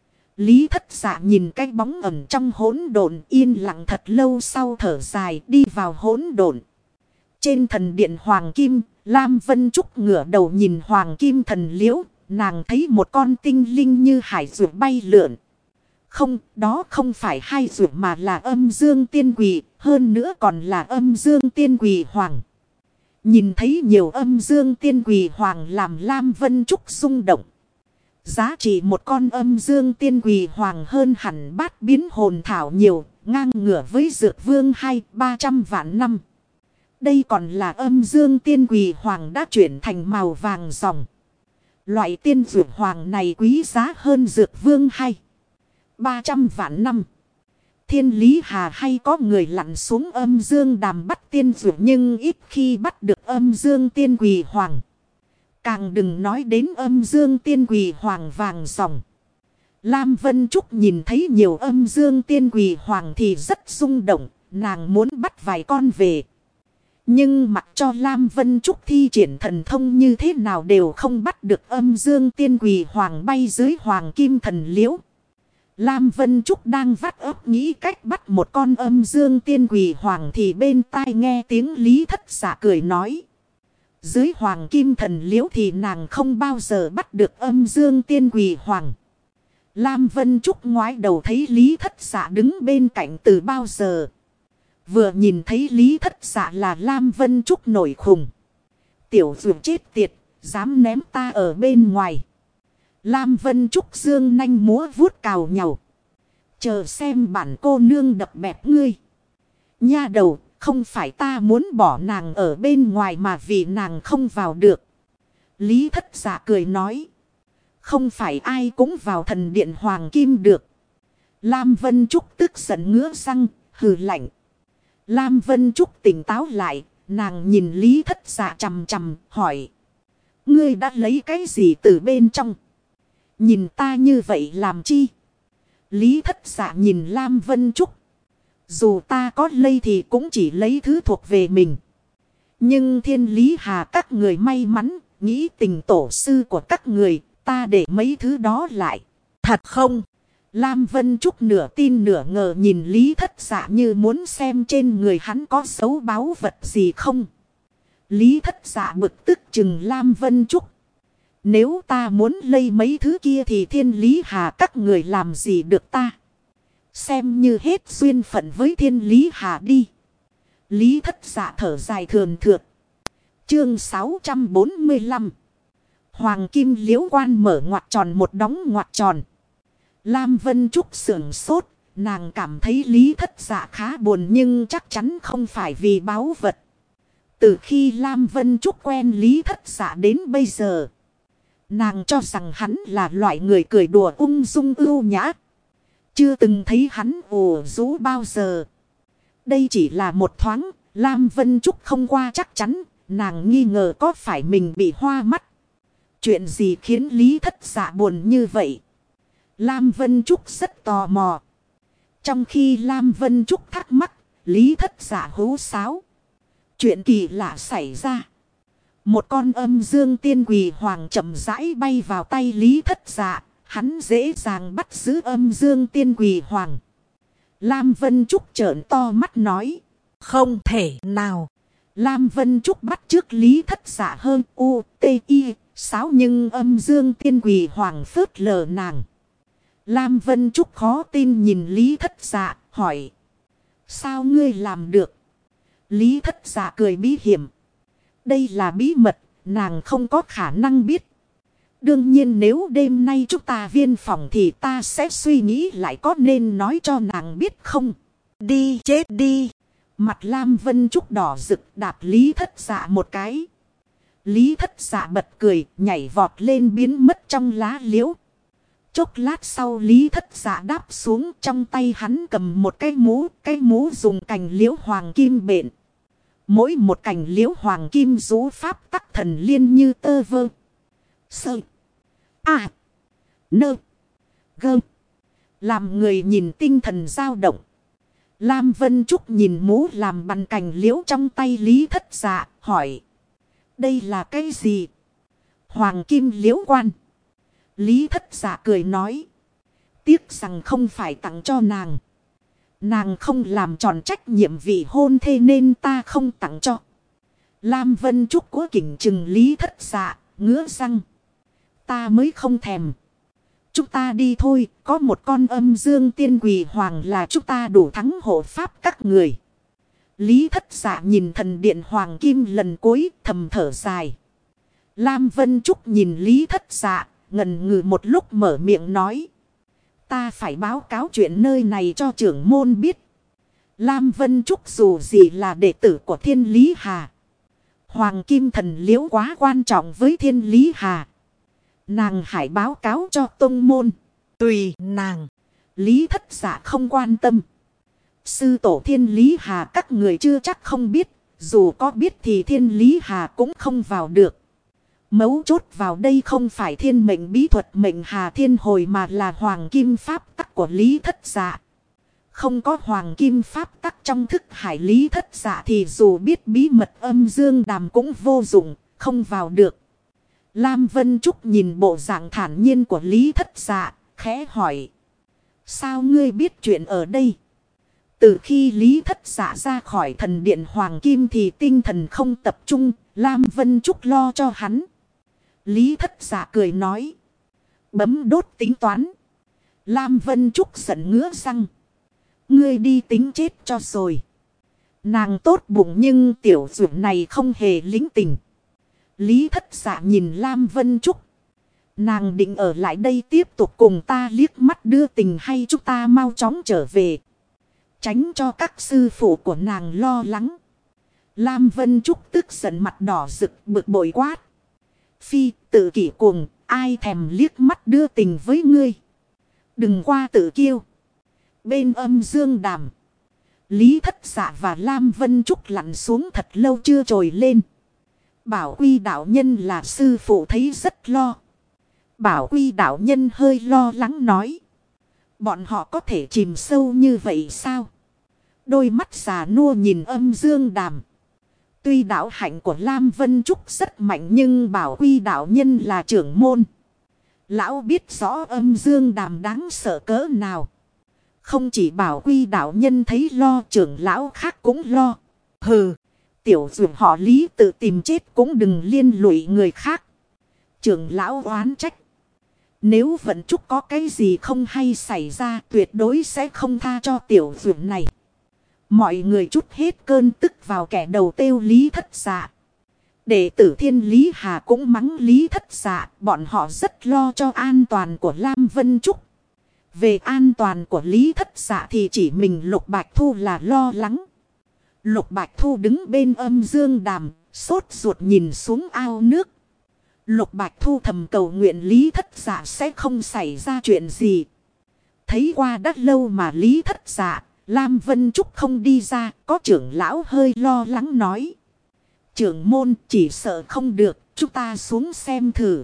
Lý Thất Dạ nhìn cái bóng ẩn trong hỗn độn, yên lặng thật lâu sau thở dài đi vào hỗn độn. Trên thần điện Hoàng Kim, Lam Vân Trúc ngửa đầu nhìn Hoàng Kim thần liễu, nàng thấy một con tinh linh như hải ruột bay lượn. Không, đó không phải hai ruột mà là Âm Dương Tiên Quỷ, hơn nữa còn là Âm Dương Tiên Quỷ Hoàng. Nhìn thấy nhiều Âm Dương Tiên Quỷ Hoàng làm Lam Vân Trúc rung động. Giá trị một con Âm Dương Tiên Quỷ Hoàng hơn hẳn bát biến hồn thảo nhiều, ngang ngửa với Dược Vương 200-300 vạn năm. Đây còn là Âm Dương Tiên Quỷ Hoàng đã chuyển thành màu vàng ròng. Loại tiên dược hoàng này quý giá hơn Dược Vương 200-300 vạn năm. Thiên Lý Hà hay có người lặn xuống Âm Dương đàm bắt tiên dược nhưng ít khi bắt được Âm Dương Tiên Quỷ Hoàng. Càng đừng nói đến Âm Dương Tiên Quỷ Hoàng vàng ròng. Lam Vân Trúc nhìn thấy nhiều Âm Dương Tiên Quỷ Hoàng thì rất rung động, nàng muốn bắt vài con về. Nhưng mặc cho Lam Vân Trúc thi triển thần thông như thế nào đều không bắt được Âm Dương Tiên Quỷ Hoàng bay dưới Hoàng Kim thần liễu. Lam Vân Trúc đang vắt óc nghĩ cách bắt một con Âm Dương Tiên Quỷ Hoàng thì bên tai nghe tiếng Lý Thất Dạ cười nói. Dưới Hoàng Kim thần liễu thì nàng không bao giờ bắt được Âm Dương Tiên Quỷ Hoàng. Lam Vân Trúc ngoái đầu thấy Lý Thất Dạ đứng bên cạnh từ bao giờ. Vừa nhìn thấy Lý Thất Dạ là Lam Vân Trúc nổi khùng. Tiểu dược chết tiệt, dám ném ta ở bên ngoài. Lam Vân Trúc dương nanh múa vuốt cào nhàu. Chờ xem bản cô nương đập bẹp ngươi. Nha đầu, không phải ta muốn bỏ nàng ở bên ngoài mà vì nàng không vào được. Lý Thất Dạ cười nói. Không phải ai cũng vào thần điện Hoàng Kim được. Lam Vân Trúc tức giận ngứa răng, hừ lạnh. Lam Vân Trúc tỉnh táo lại, nàng nhìn Lý Thất Dạ chằm chằm, hỏi. Ngươi đã lấy cái gì từ bên trong? Nhìn ta như vậy làm chi? Lý Thất Dạ nhìn Lam Vân Trúc. Dù ta có lây thì cũng chỉ lấy thứ thuộc về mình. Nhưng Thiên Lý Hà các người may mắn, nghĩ tình tổ sư của các người, ta để mấy thứ đó lại.
Thật không?
Lam Vân Trúc nửa tin nửa ngờ nhìn Lý Thất Dạ như muốn xem trên người hắn có dấu báu vật gì không. Lý Thất Dạ bực tức chừng Lam Vân Trúc. Nếu ta muốn lấy mấy thứ kia thì Thiên Lý Hà các người làm gì được ta? Xem như hết duyên phận với Thiên Lý Hà đi. Lý Thất Dạ thở dài thườn thượt. Chương 645. Hoàng Kim Liễu Quan mở ngoặc tròn một đóng ngoặc tròn. Lam Vân Trúc sưởng sốt. Nàng cảm thấy Lý Thất Dạ khá buồn nhưng chắc chắn không phải vì báu vật. Từ khi Lam Vân Trúc quen Lý Thất Dạ đến bây giờ, nàng cho rằng hắn là loại người cười đùa ung dung ưu nhã. Chưa từng thấy hắn ủ rũ bao giờ. Đây chỉ là một thoáng, Lam Vân Trúc không qua chắc chắn, nàng nghi ngờ có phải mình bị hoa mắt. Chuyện gì khiến Lý Thất Dạ buồn như vậy? Lam Vân Trúc rất tò mò. Trong khi Lam Vân Trúc thắc mắc, Lý Thất Dạ hú sáo. Chuyện kỳ lạ xảy ra. Một con âm dương tiên quỳ hoàng chậm rãi bay vào tay Lý Thất Dạ. Hắn dễ dàng bắt giữ âm dương tiên quỳ hoàng. Lam Vân Trúc trợn to mắt nói.
Không thể nào.
Lam Vân Trúc bắt trước Lý Thất Dạ hơn U-T-I sáo nhưng âm dương tiên quỳ hoàng phớt lờ nàng. Lam Vân Trúc khó tin nhìn Lý Thất Dạ hỏi. Sao ngươi làm được? Lý Thất Dạ cười bí hiểm. Đây là bí mật, nàng không có khả năng biết. Đương nhiên nếu đêm nay chúng ta viên phòng thì ta sẽ suy nghĩ lại có nên nói cho nàng biết không.
Đi chết đi.
Mặt Lam Vân Trúc đỏ rực đạp Lý Thất Dạ một cái. Lý Thất Dạ bật cười nhảy vọt lên biến mất trong lá liễu. Chốc lát sau Lý Thất Dạ đáp xuống, trong tay hắn cầm một cái mũ dùng cành liễu hoàng kim bện. Mỗi một cành liễu hoàng kim rũ pháp tắc thần liên như tơ vơ. Sơ. A. Nơ. Gơ. Làm người nhìn tinh thần dao động. Lam Vân Trúc nhìn mũ làm bằng cành liễu trong tay Lý Thất Dạ hỏi. Đây là cái gì? Hoàng kim liễu quan. Lý Thất Dạ cười nói. Tiếc rằng không phải tặng cho nàng. Nàng không làm tròn trách nhiệm vị hôn thê nên ta không tặng cho. Lam Vân Trúc cố kỉnh chừng Lý Thất Dạ, ngứa răng. Ta mới không thèm. Chúng ta đi thôi, có một con âm dương tiên quỳ hoàng là chúng ta đủ thắng hộ pháp các người. Lý Thất Dạ nhìn thần điện hoàng kim lần cuối thầm thở dài. Lam Vân Trúc nhìn Lý Thất Dạ, ngần ngừ một lúc mở miệng nói. Ta phải báo cáo chuyện nơi này cho trưởng môn biết. Lam Vân Trúc dù gì là đệ tử của Thiên Lý Hà. Hoàng kim thần liễu quá quan trọng với Thiên Lý Hà. Nàng hãy báo cáo cho tông môn.
Tùy nàng.
Lý Thất Dạ không quan tâm. Sư tổ Thiên Lý Hà các người chưa chắc không biết. Dù có biết thì Thiên Lý Hà cũng không vào được. Mấu chốt vào đây không phải thiên mệnh bí thuật mệnh Hà Thiên Hồi mà là hoàng kim pháp tắc của Lý Thất Dạ. Không có hoàng kim pháp tắc trong thức hải Lý Thất Dạ thì dù biết bí mật âm dương đàm cũng vô dụng, không vào được. Lam Vân Trúc nhìn bộ dạng thản nhiên của Lý Thất Dạ, khẽ hỏi. Sao ngươi biết chuyện ở đây? Từ khi Lý Thất Dạ ra khỏi thần điện hoàng kim thì tinh thần không tập trung, Lam Vân Trúc lo cho hắn. Lý Thất Dạ cười nói. Bấm đốt tính toán. Lam Vân Trúc giận ngứa răng. Ngươi đi tính chết cho rồi. Nàng tốt bụng nhưng tiểu dưỡng này không hề lính tình. Lý Thất Dạ nhìn Lam Vân Trúc. Nàng định ở lại đây tiếp tục cùng ta liếc mắt đưa tình hay chúng ta mau chóng trở về. Tránh cho các sư phụ của nàng lo lắng. Lam Vân Trúc tức giận mặt đỏ rực bực bội quát. Phi tự kỷ cuồng, ai thèm liếc mắt đưa tình với ngươi. Đừng qua tự kiêu. Bên âm dương đàm. Lý Thất Dạ và Lam Vân Trúc lặn xuống thật lâu chưa trồi lên. Bảo Quy đạo nhân là sư phụ thấy rất lo. Bảo Quy đạo nhân hơi lo lắng nói. Bọn họ có thể chìm sâu như vậy sao? Đôi mắt già nua nhìn Âm Dương Đàm. Tuy đạo hạnh của Lam Vân Trúc rất mạnh nhưng Bảo Quy đạo nhân là trưởng môn. Lão biết rõ Âm Dương Đàm đáng sợ cỡ nào. Không chỉ Bảo Quy đạo nhân thấy lo, trưởng lão khác cũng lo. Hừ, tiểu dụ họ Lý tự tìm chết cũng đừng liên lụy người khác. Trưởng lão oán trách. Nếu Vận Trúc có cái gì không hay xảy ra, tuyệt đối sẽ không tha cho tiểu dụ này. Mọi người trút hết cơn tức vào kẻ đầu têu Lý Thất Dạ. Đệ tử Thiên Lý Hà cũng mắng Lý Thất Dạ. Bọn họ rất lo cho an toàn của Lam Vân Trúc. Về an toàn của Lý Thất Dạ thì chỉ mình Lục Bạch Thu là lo lắng. Lục Bạch Thu đứng bên Âm Dương Đàm, sốt ruột nhìn xuống ao nước. Lục Bạch Thu thầm cầu nguyện Lý Thất Dạ sẽ không xảy ra chuyện gì. Thấy qua đã lâu mà Lý Thất Dạ, Lam Vân Trúc không đi ra, có trưởng lão hơi lo lắng nói. Trưởng môn chỉ sợ không được, chúng ta xuống xem thử.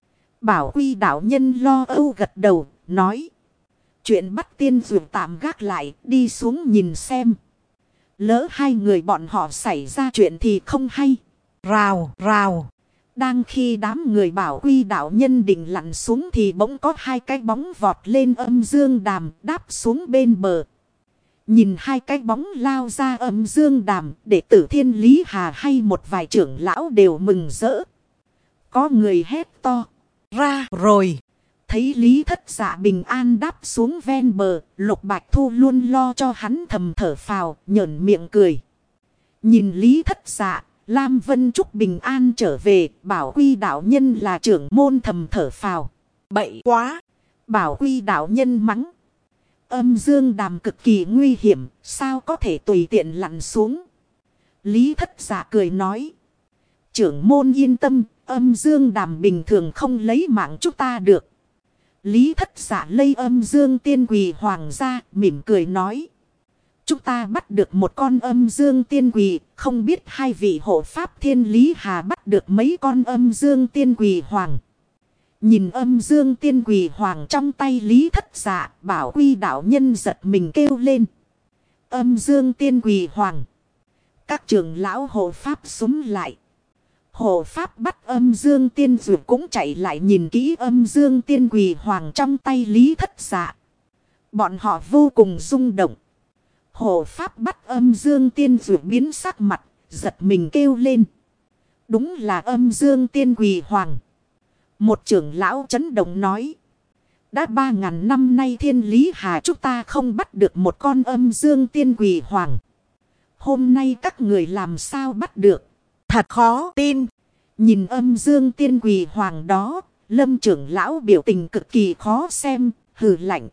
Bảo Quy đạo nhân lo âu gật đầu, nói. Chuyện bắt tiên dụ tạm gác lại, đi xuống nhìn xem. Lỡ hai người bọn họ xảy ra chuyện thì không hay.
Rào, rào.
Đang khi đám người Bảo Quy đạo nhân định lặn xuống thì bỗng có hai cái bóng vọt lên Âm Dương Đàm đáp xuống bên bờ. Nhìn hai cái bóng lao ra Âm Dương Đàm, đệ tử Thiên Lý Hà hay một vài trưởng lão đều mừng rỡ. Có người hét to.
Ra rồi.
Thấy Lý Thất Dạ bình an đáp xuống ven bờ, Lục Bạch Thu luôn lo cho hắn thầm thở phào, nhởn miệng cười. Nhìn Lý Thất Dạ, Lam Vân Trúc bình an trở về, Bảo Quy đạo nhân là trưởng môn thầm thở phào.
Bậy quá.
Bảo Quy đạo nhân mắng. Âm Dương Đàm cực kỳ nguy hiểm, sao có thể tùy tiện lặn xuống. Lý Thất Dạ cười nói. Trưởng môn yên tâm, Âm Dương Đàm bình thường không lấy mạng chúng ta được. Lý Thất Dạ lây Âm Dương Tiên Quỳ Hoàng ra, mỉm cười nói. Chúng ta bắt được một con Âm Dương Tiên Quỳ, không biết hai vị hộ pháp Thiên Lý Hà bắt được mấy con Âm Dương Tiên Quỳ Hoàng. Nhìn Âm Dương Tiên Quỳ Hoàng trong tay Lý Thất Dạ, Bảo Quy đạo nhân giật mình kêu lên. Âm Dương Tiên Quỳ Hoàng. Các trưởng lão hộ pháp xúm lại. Hộ pháp bắt Âm Dương Tiên Dụ cũng chạy lại nhìn kỹ Âm Dương Tiên Quỳ Hoàng trong tay Lý Thất Dạ. Bọn họ vô cùng rung động. Hộ pháp bắt Âm Dương Tiên Dụ biến sắc mặt, giật mình kêu lên. Đúng là Âm Dương Tiên Quỳ Hoàng. Một trưởng lão chấn động nói. Đã 3.000 năm nay Thiên Lý Hà chúng ta không bắt được một con Âm Dương Tiên Quỳ Hoàng. Hôm nay các người làm sao bắt được?
Thật khó tin.
Nhìn Âm Dương Tiên Quỳ Hoàng đó, Lâm trưởng lão biểu tình cực kỳ khó xem, hừ lạnh.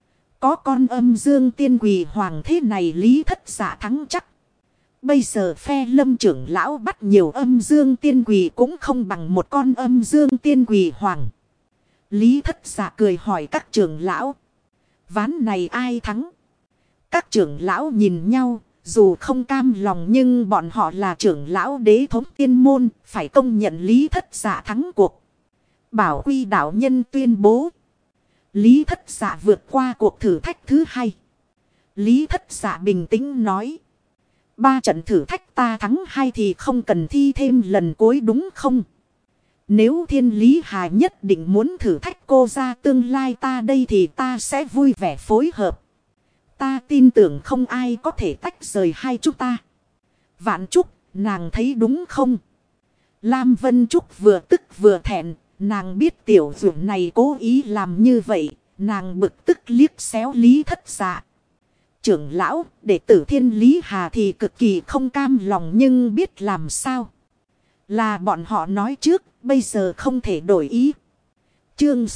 Có con Âm Dương Tiên Quỳ Hoàng thế này Lý Thất Dạ thắng chắc. Bây giờ phe Lâm trưởng lão bắt nhiều Âm Dương Tiên Quỳ cũng không bằng một con Âm Dương Tiên Quỳ Hoàng. Lý Thất Dạ cười hỏi các trưởng lão. Ván này ai thắng? Các trưởng lão nhìn nhau, dù không cam lòng nhưng bọn họ là trưởng lão đế thống tiên môn, phải công nhận Lý Thất Dạ thắng cuộc. Bảo Quy đạo nhân tuyên bố. Lý Thất Dạ vượt qua cuộc thử thách thứ hai. Lý Thất Dạ bình tĩnh nói. 3 trận thử thách ta thắng 2 thì không cần thi thêm lần cuối đúng không? Nếu Thiên Lý Hà nhất định muốn thử thách cô ra tương lai ta đây thì ta sẽ vui vẻ phối hợp. Ta tin tưởng không ai có thể tách rời hai chúng ta. Vạn Trúc, nàng thấy đúng không? Lam Vân Trúc vừa tức vừa thẹn, nàng biết tiểu dụ này cố ý làm như vậy, nàng bực tức liếc xéo Lý Thất Dạ. Trưởng lão, đệ tử Thiên Lý Hà thì cực kỳ không cam lòng nhưng biết làm sao. Là bọn họ nói trước, bây giờ không thể đổi ý. Chương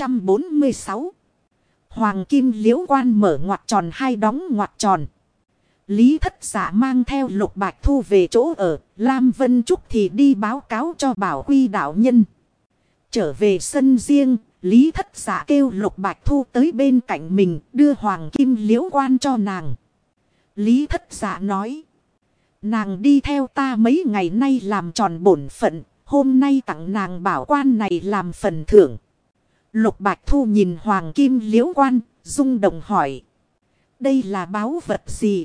646. Hoàng Kim Liễu Quan mở ngoặc tròn hai đóng ngoặc tròn. Lý Thất Dạ mang theo Lục Bạch Thu về chỗ ở, Lam Vân Trúc thì đi báo cáo cho Bảo Quy đạo nhân. Trở về sân riêng, Lý Thất Dạ kêu Lục Bạch Thu tới bên cạnh mình, đưa Hoàng Kim Liễu Quan cho nàng. Lý Thất Dạ nói. Nàng đi theo ta mấy ngày nay làm tròn bổn phận, hôm nay tặng nàng bảo quan này làm phần thưởng. Lục Bạch Thu nhìn Hoàng Kim Liễu Quan, rung động hỏi. Đây là báu vật gì?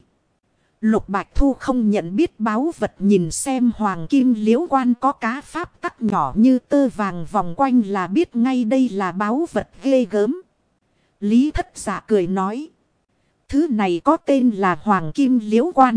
Lục Bạch Thu không nhận biết báu vật, nhìn xem hoàng kim liễu quan có cá pháp tắc nhỏ như tơ vàng vòng quanh là biết ngay đây là báu vật ghê gớm. Lý Thất Dạ cười nói. Thứ này có tên là hoàng kim liễu quan.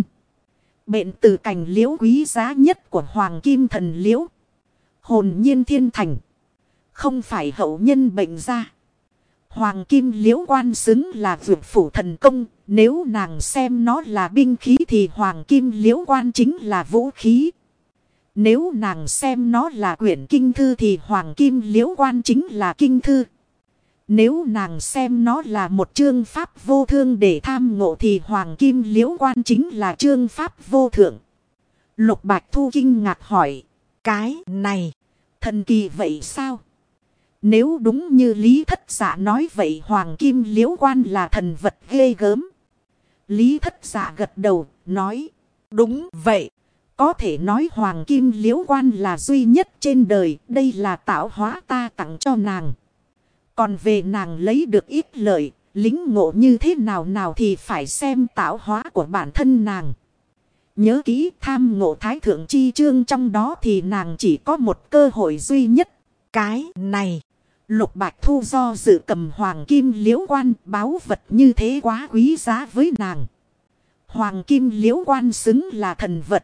Bện từ cành liễu quý giá nhất của hoàng kim thần liễu. Hồn nhiên thiên thành. Không phải hậu nhân bệnh ra. Hoàng kim liễu quan xứng là vượt phủ thần công. Nếu nàng xem nó là binh khí thì hoàng kim liễu quan chính là vũ khí. Nếu nàng xem nó là quyển kinh thư thì hoàng kim liễu quan chính là kinh thư. Nếu nàng xem nó là một chương pháp vô thương để tham ngộ thì hoàng kim liễu quan chính là chương pháp vô thượng. Lục Bạch Thu kinh ngạc hỏi.
Cái này
thần kỳ vậy sao? Nếu đúng như Lý Thất Dạ nói vậy hoàng kim liễu quan là thần vật ghê gớm. Lý Thất Dạ gật đầu nói.
đúng vậy.
Có thể nói hoàng kim liễu quan là duy nhất trên đời. Đây là tạo hóa ta tặng cho nàng. Còn về nàng lấy được ít lợi, lính ngộ như thế nào nào thì phải xem tạo hóa của bản thân nàng. Nhớ kỹ tham ngộ thái thượng chi chương trong đó thì nàng chỉ có một cơ hội duy nhất.
Cái này.
Lục Bạch Thu do dự cầm hoàng kim liễu quan, báu vật như thế quá quý giá với nàng. Hoàng kim liễu quan xứng là thần vật.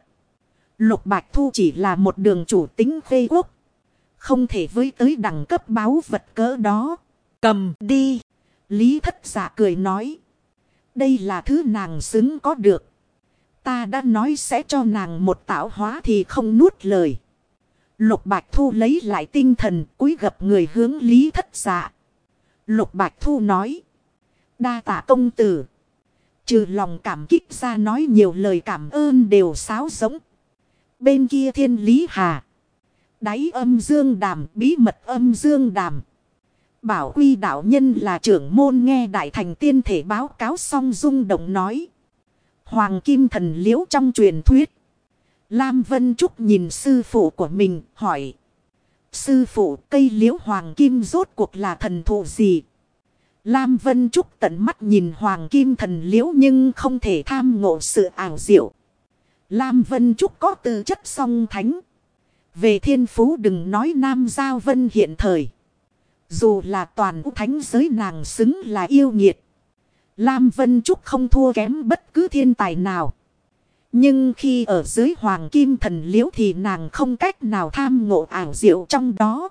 Lục Bạch Thu chỉ là một đường chủ tính phê quốc. Không thể với tới đẳng cấp báu vật cỡ đó.
Cầm đi.
Lý Thất Dạ cười nói. Đây là thứ nàng xứng có được. Ta đã nói sẽ cho nàng một tạo hóa thì không nuốt lời. Lục Bạch Thu lấy lại tinh thần, cúi gập người hướng Lý Thất Dạ. Lục Bạch Thu nói. Đa tạ công tử. Trừ lòng cảm kích ra nói nhiều lời cảm ơn đều sáo rỗng. Bên kia Thiên Lý Hà. Đáy âm dương đàm, bí mật âm dương đàm. Bảo Quy đạo nhân là trưởng môn nghe Đại Thành tiên thể báo cáo xong rung động nói. Hoàng kim thần liễu trong truyền thuyết. Lam Vân Trúc nhìn sư phụ của mình hỏi. Sư phụ, cây liễu hoàng kim rốt cuộc là thần thụ gì? Lam Vân Trúc tận mắt nhìn hoàng kim thần liễu nhưng không thể tham ngộ sự ảo diệu. Lam Vân Trúc có tư chất song thánh. Về thiên phú đừng nói Nam Giao Vân hiện thời. Dù là toàn thánh giới nàng xứng là yêu nghiệt. Lam Vân Trúc không thua kém bất cứ thiên tài nào. Nhưng khi ở dưới hoàng kim thần liễu thì nàng không cách nào tham ngộ ảo diệu trong đó.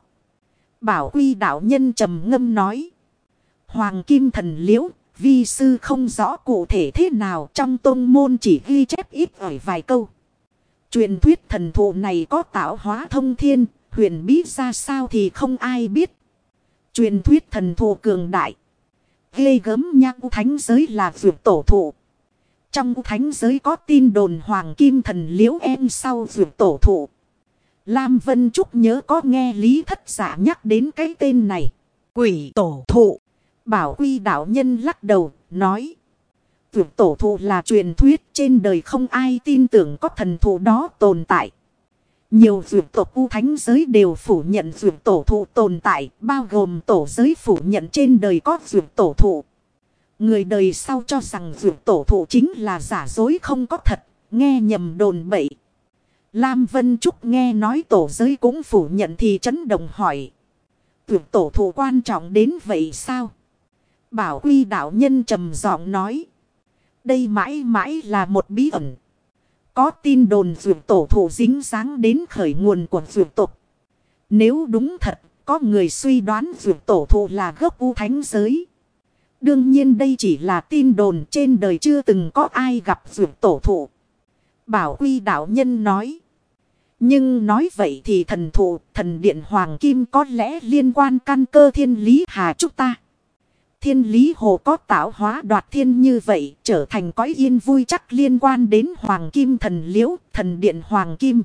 Bảo Quy đạo nhân trầm ngâm nói. Hoàng kim thần liễu, vi sư không rõ cụ thể thế nào, trong tôn môn chỉ ghi chép ít ỏi vài câu. Truyền thuyết thần thụ này có tạo hóa thông thiên, huyền bí ra sao thì không ai biết. Truyền thuyết thần thụ cường đại. Ghê gớm nha, thánh giới là vượt tổ thụ. Trong thánh giới có tin đồn hoàng kim thần liễu em sau vượt tổ thụ. Lam Vân Trúc nhớ có nghe Lý Thất Dạ nhắc đến cái tên này.
Quỷ tổ thụ.
Bảo Quy đạo nhân lắc đầu, nói. Vượt tổ thụ là truyền thuyết, trên đời không ai tin tưởng có thần thụ đó tồn tại. Nhiều vượt tộc u thánh giới đều phủ nhận vượt tổ thụ tồn tại, bao gồm tổ giới phủ nhận trên đời có vượt tổ thụ. Người đời sau cho rằng vượt tổ thụ chính là giả dối không có thật, nghe nhầm đồn bậy. Lam Vân Trúc nghe nói tổ giới cũng phủ nhận thì chấn động hỏi. Vượt tổ thụ quan trọng đến vậy sao? Bảo Quy đạo nhân trầm giọng nói. Đây mãi mãi là một bí ẩn. Có tin đồn vượt tổ thụ dính dáng đến khởi nguồn của vượt tộc. Nếu đúng thật, có người suy đoán vượt tổ thụ là gốc u thánh giới. Đương nhiên đây chỉ là tin đồn, trên đời chưa từng có ai gặp vượt tổ thụ. Bảo Quy đạo nhân nói. Nhưng nói vậy thì thần thụ, thần điện Hoàng Kim có lẽ liên quan căn cơ Thiên Lý Hà chúng ta. Thiên Lý Hồ có tạo hóa đoạt thiên như vậy, trở thành cõi yên vui chắc liên quan đến Hoàng Kim thần liễu, thần điện Hoàng Kim.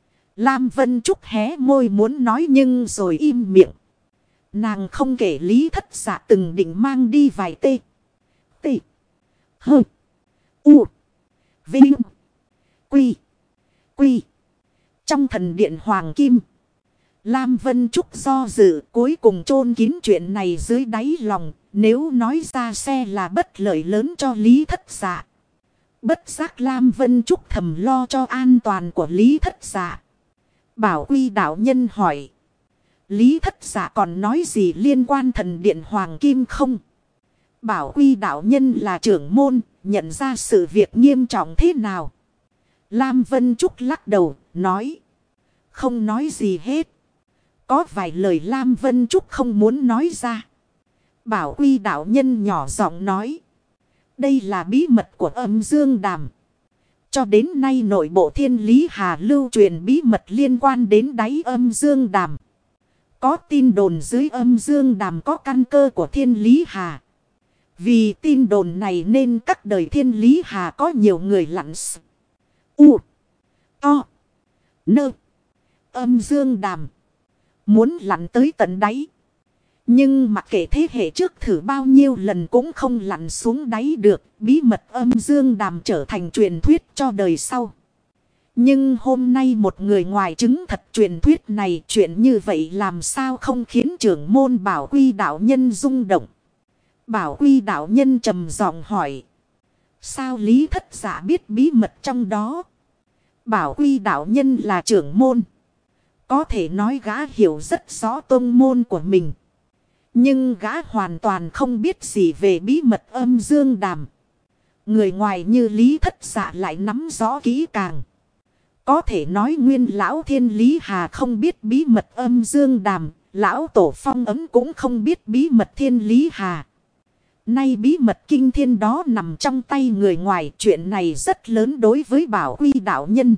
Lam Vân Trúc hé môi muốn nói nhưng rồi im miệng. Nàng không kể Lý Thất Dạ từng định mang đi vài tê. Tê. Hơ. U. Vinh. Quy. Quy. Trong thần điện Hoàng Kim. Lam Vân Trúc do dự cuối cùng chôn kín chuyện này dưới đáy lòng. Nếu nói ra sẽ là bất lợi lớn cho Lý Thất Dạ. Bất giác Lam Vân Trúc thầm lo cho an toàn của Lý Thất Dạ. Bảo Quy đạo nhân hỏi. Lý Thất Dạ còn nói gì liên quan thần điện Hoàng Kim không? Bảo Quy đạo nhân là trưởng môn, nhận ra sự việc nghiêm trọng thế nào? Lam Vân Trúc lắc đầu, nói. Không nói gì hết. Có vài lời Lam Vân Trúc không muốn nói ra. Bảo Quy đạo nhân nhỏ giọng nói. Đây là bí mật của Âm Dương Đàm. Cho đến nay nội bộ Thiên Lý Hà lưu truyền bí mật liên quan đến đáy Âm Dương Đàm. Có tin đồn dưới Âm Dương Đàm có căn cơ của Thiên Lý Hà. Vì tin đồn này nên các đời Thiên Lý Hà có nhiều người lặn U To Nơ Âm Dương Đàm. Muốn lặn tới tận đáy. Nhưng mặc kệ thế hệ trước thử bao nhiêu lần cũng không lặn xuống đáy được. Bí mật Âm Dương Đàm trở thành truyền thuyết cho đời sau. Nhưng hôm nay một người ngoài chứng thật truyền thuyết này, chuyện như vậy làm sao không khiến trưởng môn Bảo Quy đạo nhân rung động. Bảo Quy đạo nhân trầm giọng hỏi. Sao Lý Thất Dạ biết bí mật trong đó? Bảo Quy đạo nhân là trưởng môn. Có thể nói gã hiểu rất rõ tông môn của mình. Nhưng gã hoàn toàn không biết gì về bí mật Âm Dương Đàm. Người ngoài như Lý Thất Dạ lại nắm rõ kỹ càng. Có thể nói nguyên lão Thiên Lý Hà không biết bí mật Âm Dương Đàm. Lão Tổ Phong Ấm cũng không biết bí mật Thiên Lý Hà. Nay bí mật kinh thiên đó nằm trong tay người ngoài. Chuyện này rất lớn đối với Bảo Quy đạo nhân.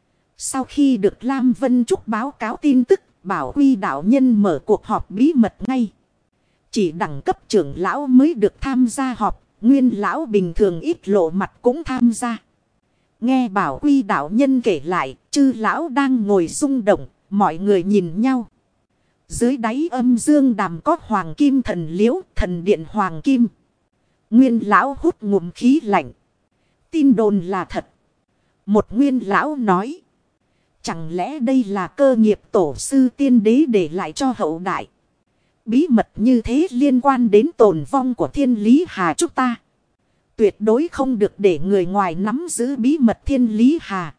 Sau khi được Lam Vân Trúc báo cáo tin tức, Bảo Quy đạo nhân mở cuộc họp bí mật ngay. Chỉ đẳng cấp trưởng lão mới được tham gia họp, nguyên lão bình thường ít lộ mặt cũng tham gia. Nghe Bảo Quy đạo nhân kể lại, chư lão đang ngồi rung động, mọi người nhìn nhau. Dưới đáy Âm Dương Đàm có Hoàng Kim thần liễu, thần điện Hoàng Kim. Nguyên lão hút ngụm khí lạnh. Tin đồn là thật. Một nguyên lão nói. Chẳng lẽ đây là cơ nghiệp tổ sư tiên đế để lại cho hậu đại? Bí mật như thế liên quan đến tồn vong của Thiên Lý Hà chúng ta. Tuyệt đối không được để người ngoài nắm giữ bí mật Thiên Lý Hà.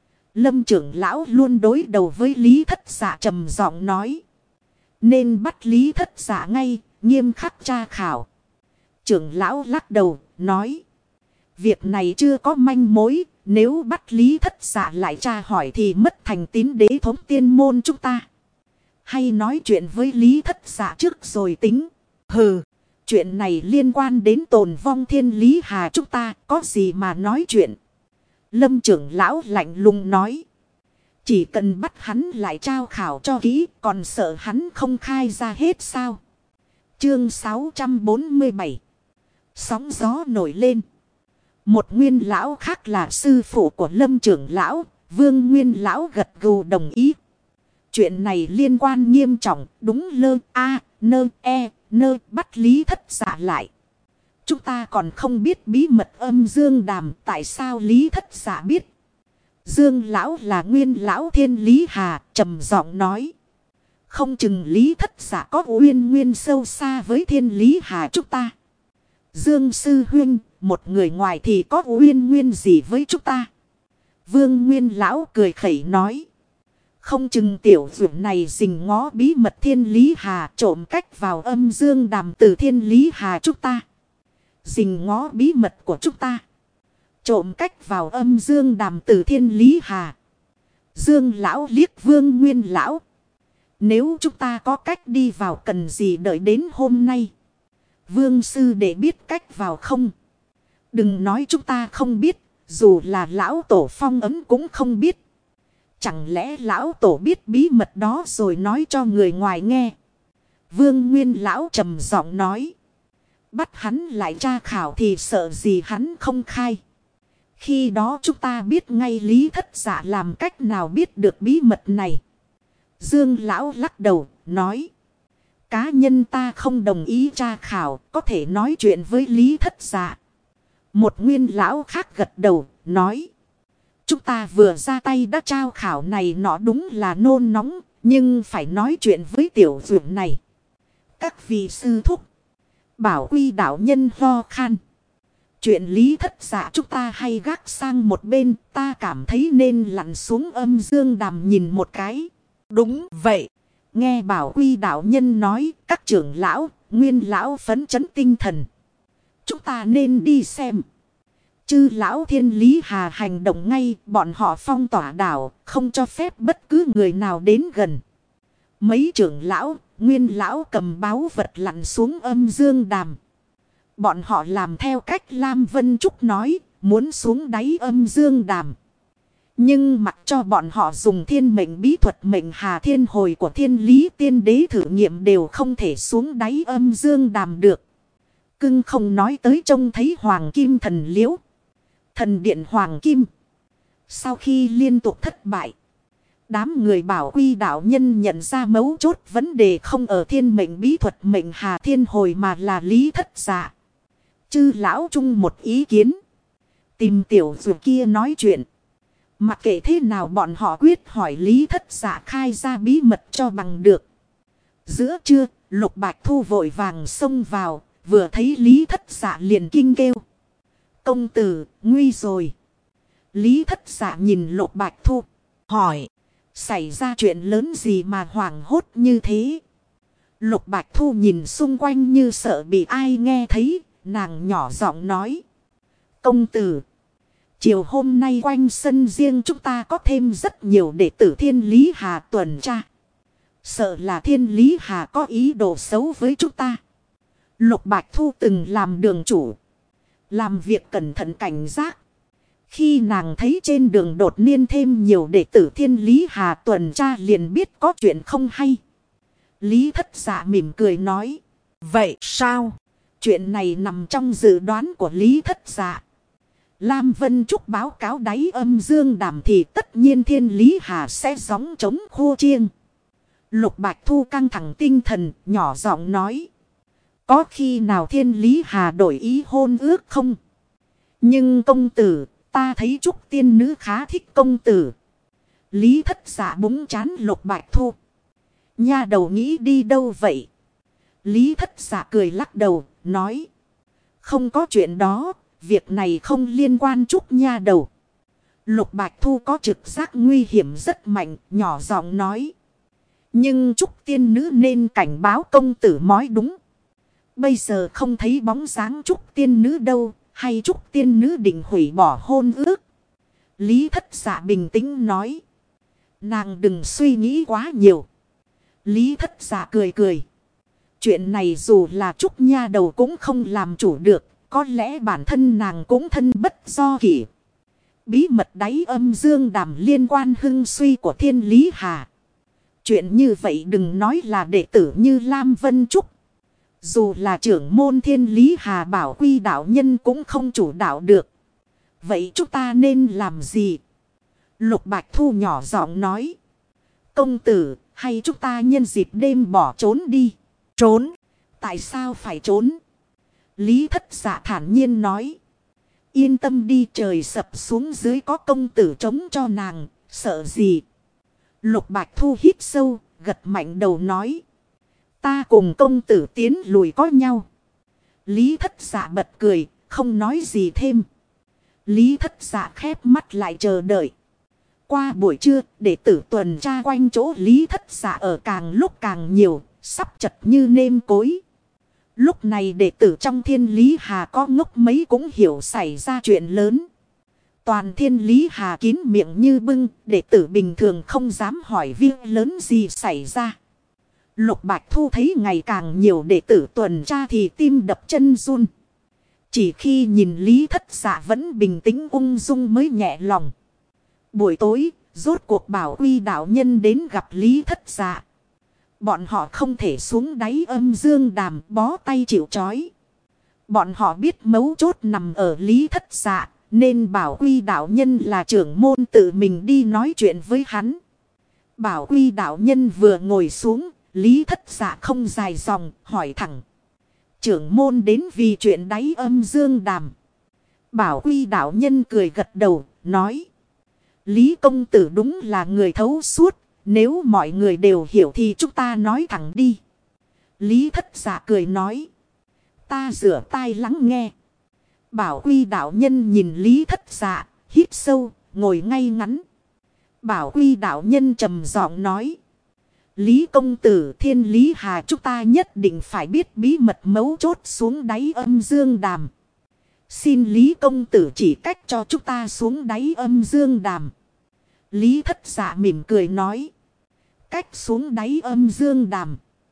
Lâm trưởng lão luôn đối đầu với Lý Thất Dạ trầm giọng nói. Nên bắt Lý Thất Dạ ngay, nghiêm khắc tra khảo. Trưởng lão lắc đầu, nói. Việc này chưa có manh mối. Nếu bắt Lý Thất Dạ lại tra hỏi thì mất thành tín đế thống tiên môn chúng ta. Hay nói chuyện với Lý Thất Dạ trước rồi tính. Hừ, chuyện này liên quan đến tồn vong Thiên Lý Hà chúng ta, có gì mà nói chuyện. Lâm trưởng lão lạnh lùng nói. Chỉ cần bắt hắn lại trao khảo cho kỹ, còn sợ hắn không khai ra hết sao. Chương 647. Sóng gió nổi lên. Một nguyên lão khác là sư phụ của Lâm trưởng lão, Vương Nguyên lão gật gù đồng ý. Chuyện này liên quan nghiêm trọng, đúng lơ a nơ e nơ bắt Lý Thất Dạ lại. Chúng ta còn không biết bí mật Âm Dương Đàm, tại sao Lý Thất Dạ biết? Dương lão là nguyên lão Thiên Lý Hà, trầm giọng nói. Không chừng Lý Thất Dạ có uyên nguyên sâu xa với Thiên Lý Hà chúng ta. Dương sư huynh, một người ngoài thì có uyên nguyên gì với chúng ta? Vương Nguyên lão cười khẩy nói. Không chừng tiểu dưỡng này rình ngó bí mật Thiên Lý Hà, trộm cách vào Âm Dương Đàm từ Thiên Lý Hà chúng ta. Rình ngó bí mật của chúng ta. Trộm cách vào Âm Dương Đàm từ Thiên Lý Hà. Dương lão liếc Vương Nguyên lão. Nếu chúng ta có cách đi vào cần gì đợi đến hôm nay? Vương sư để biết cách vào không? Đừng nói chúng ta không biết, dù là lão tổ Phong Ấm cũng không biết. Chẳng lẽ lão tổ biết bí mật đó rồi nói cho người ngoài nghe? Vương Nguyên lão trầm giọng nói. Bắt hắn lại tra khảo thì sợ gì hắn không khai. Khi đó chúng ta biết ngay Lý Thất Dạ làm cách nào biết được bí mật này. Dương lão lắc đầu, nói. Cá nhân ta không đồng ý tra khảo, có thể nói chuyện với Lý Thất Dạ. Một nguyên lão khác gật đầu, nói. Chúng ta vừa ra tay đã trao khảo này, nó đúng là nôn nóng, Nhưng phải nói chuyện với tiểu dược này. Các vị sư thúc. Bảo Quy đạo nhân ho khan. Chuyện Lý Thất Dạ chúng ta hay gác sang một bên. Ta cảm thấy nên lặn xuống Âm Dương Đàm nhìn một cái.
Đúng vậy.
Nghe Bảo Quy đạo nhân nói. Các trưởng lão, nguyên lão phấn chấn tinh thần. Chúng ta nên đi xem. Chư lão Thiên Lý Hà hành động ngay. Bọn họ phong tỏa đảo. Không cho phép bất cứ người nào đến gần. Mấy trưởng lão, nguyên lão cầm báu vật lặn xuống Âm Dương Đàm. Bọn họ làm theo cách Lam Vân Trúc nói, muốn xuống đáy Âm Dương Đàm. Nhưng mặc cho bọn họ dùng thiên mệnh bí thuật mệnh hà thiên hồi của Thiên Lý Tiên Đế thử nghiệm đều không thể xuống đáy Âm Dương Đàm được. Cưng không nói tới trông thấy Hoàng Kim thần liễu. Thần điện Hoàng Kim. Sau khi liên tục thất bại. Đám người Bảo Quy đạo nhân nhận ra mấu chốt vấn đề không ở thiên mệnh bí thuật mệnh hà thiên hồi mà là Lý Thất Dạ. Chư lão chung một ý kiến. Tìm tiểu dù kia nói chuyện. Mặc kệ thế nào bọn họ quyết hỏi Lý Thất Dạ khai ra bí mật cho bằng được. Giữa trưa, Lục Bạch Thu vội vàng xông vào, vừa thấy Lý Thất Dạ liền kinh kêu. Công tử, nguy rồi. Lý Thất Dạ nhìn Lục Bạch Thu, hỏi. Xảy ra chuyện lớn gì mà hoảng hốt như thế? Lục Bạch Thu nhìn xung quanh như sợ bị ai nghe thấy, nàng nhỏ giọng nói. Công tử, chiều hôm nay quanh sân riêng chúng ta có thêm rất nhiều đệ tử Thiên Lý Hà tuần tra. Sợ là Thiên Lý Hà có ý đồ xấu với chúng ta. Lục Bạch Thu từng làm đường chủ. Làm việc cẩn thận cảnh giác. Khi nàng thấy trên đường đột nhiên thêm nhiều đệ tử Thiên Lý Hà tuần tra liền biết có chuyện không hay. Lý Thất Dạ mỉm cười nói.
Vậy sao?
Chuyện này nằm trong dự đoán của Lý Thất Dạ. Lam Vân Trúc báo cáo đáy Âm Dương Đàm thì tất nhiên Thiên Lý Hà sẽ gióng trống khô chiêng. Lục Bạch Thu căng thẳng tinh thần, nhỏ giọng nói. Có khi nào Thiên Lý Hà đổi ý hôn ước không? Nhưng công tử, ta thấy Trúc tiên nữ khá thích công tử. Lý Thất Dạ búng chán Lục Bạch Thu. Nha đầu nghĩ đi đâu vậy? Lý Thất Dạ cười lắc đầu, nói. Không có chuyện đó, việc này không liên quan Trúc nha đầu. Lục Bạch Thu có trực giác nguy hiểm rất mạnh, nhỏ giọng nói. Nhưng Trúc tiên nữ nên cảnh báo công tử mói đúng. Bây giờ không thấy bóng dáng Trúc tiên nữ đâu, hay Trúc tiên nữ định hủy bỏ hôn ước. Lý Thất Dạ bình tĩnh nói. Nàng đừng suy nghĩ quá nhiều. Lý Thất Dạ cười cười. Chuyện này dù là Trúc nha đầu cũng không làm chủ được. Có lẽ bản thân nàng cũng thân bất do kỷ. Bí mật đáy Âm Dương Đàm liên quan hưng suy của Thiên Lý Hà. Chuyện như vậy đừng nói là đệ tử như Lam Vân Trúc. Dù là trưởng môn Thiên Lý Hà Bảo Quy đạo nhân cũng không chủ đạo được. Vậy chúng ta nên làm gì? Lục Bạch Thu nhỏ giọng nói. Công tử, hay chúng ta nhân dịp đêm bỏ trốn đi?
Trốn?
Tại sao phải trốn? Lý Thất Dạ thản nhiên nói. Yên tâm đi, trời sập xuống dưới có công tử chống cho nàng, sợ gì? Lục Bạch Thu hít sâu, gật mạnh đầu nói. Ta cùng công tử tiến lùi có nhau. Lý Thất Dạ bật cười, không nói gì thêm. Lý Thất Dạ khép mắt lại chờ đợi. Qua buổi trưa, đệ tử tuần tra quanh chỗ Lý Thất Dạ ở càng lúc càng nhiều, sắp chật như nêm cối. Lúc này đệ tử trong Thiên Lý Hà có ngốc mấy cũng hiểu xảy ra chuyện lớn. Toàn Thiên Lý Hà kín miệng như bưng, đệ tử bình thường không dám hỏi việc lớn gì xảy ra. Lục Bạch Thu thấy ngày càng nhiều đệ tử tuần tra thì tim đập chân run. Chỉ khi nhìn Lý Thất Dạ vẫn bình tĩnh ung dung mới nhẹ lòng. Buổi tối, rốt cuộc Bảo Quy đạo nhân đến gặp Lý Thất Dạ. Bọn họ không thể xuống đáy Âm Dương Đàm bó tay chịu trói. Bọn họ biết mấu chốt nằm ở Lý Thất Dạ, nên Bảo Quy đạo nhân là trưởng môn tự mình đi nói chuyện với hắn. Bảo Quy đạo nhân vừa ngồi xuống, Lý Thất Dạ không dài dòng, hỏi thẳng. Trưởng môn đến vì chuyện đáy Âm Dương Đàm. Bảo Quy đạo nhân cười gật đầu, nói. Lý công tử đúng là người thấu suốt, Nếu mọi người đều hiểu thì chúng ta nói thẳng đi. Lý Thất Dạ cười nói. Ta rửa tai lắng nghe. Bảo Quy đạo nhân nhìn Lý Thất Dạ, hít sâu, ngồi ngay ngắn. Bảo Quy đạo nhân trầm giọng nói. Lý công tử Thiên Lý Hà chúng ta nhất định phải biết bí mật mấu chốt xuống đáy âm dương đàm. Xin Lý công tử chỉ cách cho chúng ta xuống đáy âm dương đàm. Lý Thất Dạ mỉm cười nói. Cách xuống đáy âm dương đàm.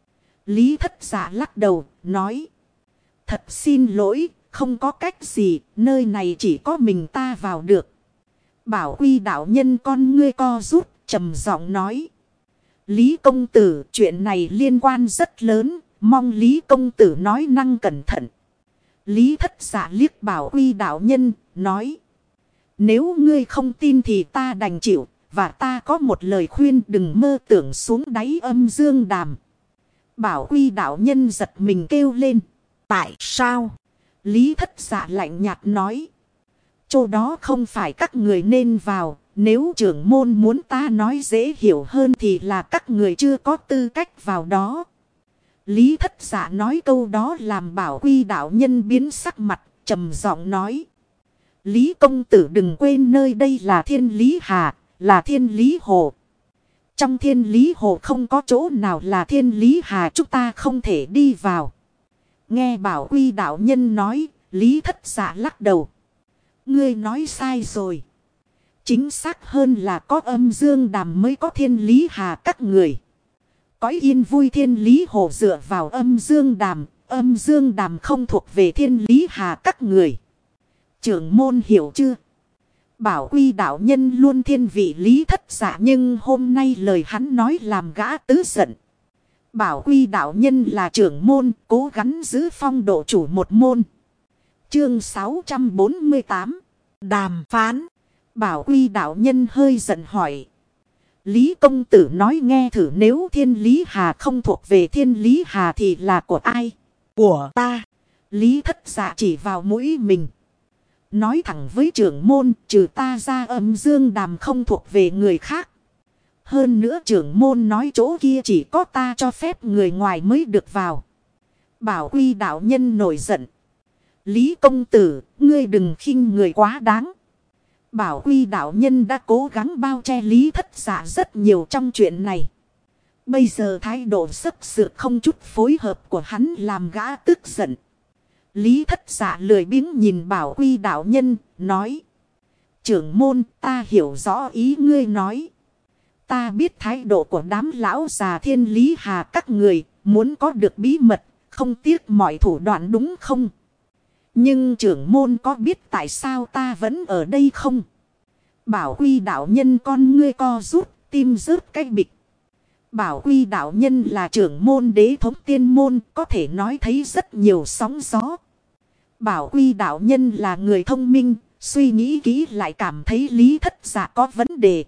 Lý Thất Dạ lắc đầu, nói. Thật xin lỗi, không có cách gì, nơi này chỉ có mình ta vào được. Bảo Quy đạo nhân con ngươi co rút, trầm giọng nói. Lý công tử, chuyện này liên quan rất lớn, mong Lý công tử nói năng cẩn thận. Lý Thất Dạ liếc Bảo Quy đạo nhân, nói. Nếu ngươi không tin thì ta đành chịu, và ta có một lời khuyên đừng mơ tưởng xuống đáy âm dương đàm. Bảo Quy đạo nhân giật mình kêu lên. Tại sao? Lý Thất Dạ lạnh nhạt nói. Chỗ đó không phải các người nên vào. Nếu trưởng môn muốn ta nói dễ hiểu hơn thì là các người chưa có tư cách vào đó. Lý Thất Dạ nói câu đó làm Bảo Quy đạo nhân biến sắc mặt, trầm giọng nói. Lý công tử đừng quên nơi đây là Thiên Lý Hà, là Thiên Lý Hồ. Trong Thiên Lý Hồ không có chỗ nào là Thiên Lý Hà, chúng ta không thể đi vào. Nghe Bảo Quy đạo nhân nói, Lý Thất Dạ lắc đầu. Ngươi nói sai rồi. Chính xác hơn là có âm dương đàm mới có Thiên Lý Hà các người. Cõi yên vui Thiên Lý Hồ dựa vào âm dương đàm không thuộc về Thiên Lý Hà các người. Trưởng môn hiểu chưa? Bảo Quy đạo nhân luôn thiên vị Lý Thất Dạ, nhưng hôm nay lời hắn nói làm gã tứ giận. Bảo Quy đạo nhân là trưởng môn, cố gắng giữ phong độ chủ một môn. Chương 648 Đàm phán. Bảo Quy đạo nhân hơi giận hỏi. Lý công tử nói nghe thử, nếu Thiên Lý Hà không thuộc về Thiên Lý Hà thì là của ai? Của ta. Lý Thất Dạ chỉ vào mũi mình. Nói thẳng với trưởng môn, trừ ta ra âm dương đàm không thuộc về người khác. Hơn nữa trưởng môn nói chỗ kia chỉ có ta cho phép người ngoài mới được vào. Bảo Quy đạo nhân nổi giận. Lý công tử, ngươi đừng khinh người quá đáng. Bảo Quy đạo nhân đã cố gắng bao che Lý Thất Dạ rất nhiều trong chuyện này. Bây giờ thái độ sức sược không chút phối hợp của hắn làm gã tức giận. Lý Thất Dạ lười biếng nhìn Bảo Quy đạo nhân, nói. Trưởng môn, ta hiểu rõ ý ngươi nói. Ta biết thái độ của đám lão già Thiên Lý Hà các người, muốn có được bí mật, không tiếc mọi thủ đoạn đúng không? Nhưng trưởng môn có biết tại sao ta vẫn ở đây không? Bảo Quy đạo nhân con ngươi co rút, tim rớt cái bịch. Bảo Quy đạo nhân là trưởng môn đế thống tiên môn, có thể nói thấy rất nhiều sóng gió. Bảo Quy đạo nhân là người thông minh, suy nghĩ kỹ lại cảm thấy Lý Thất Dạ có vấn đề.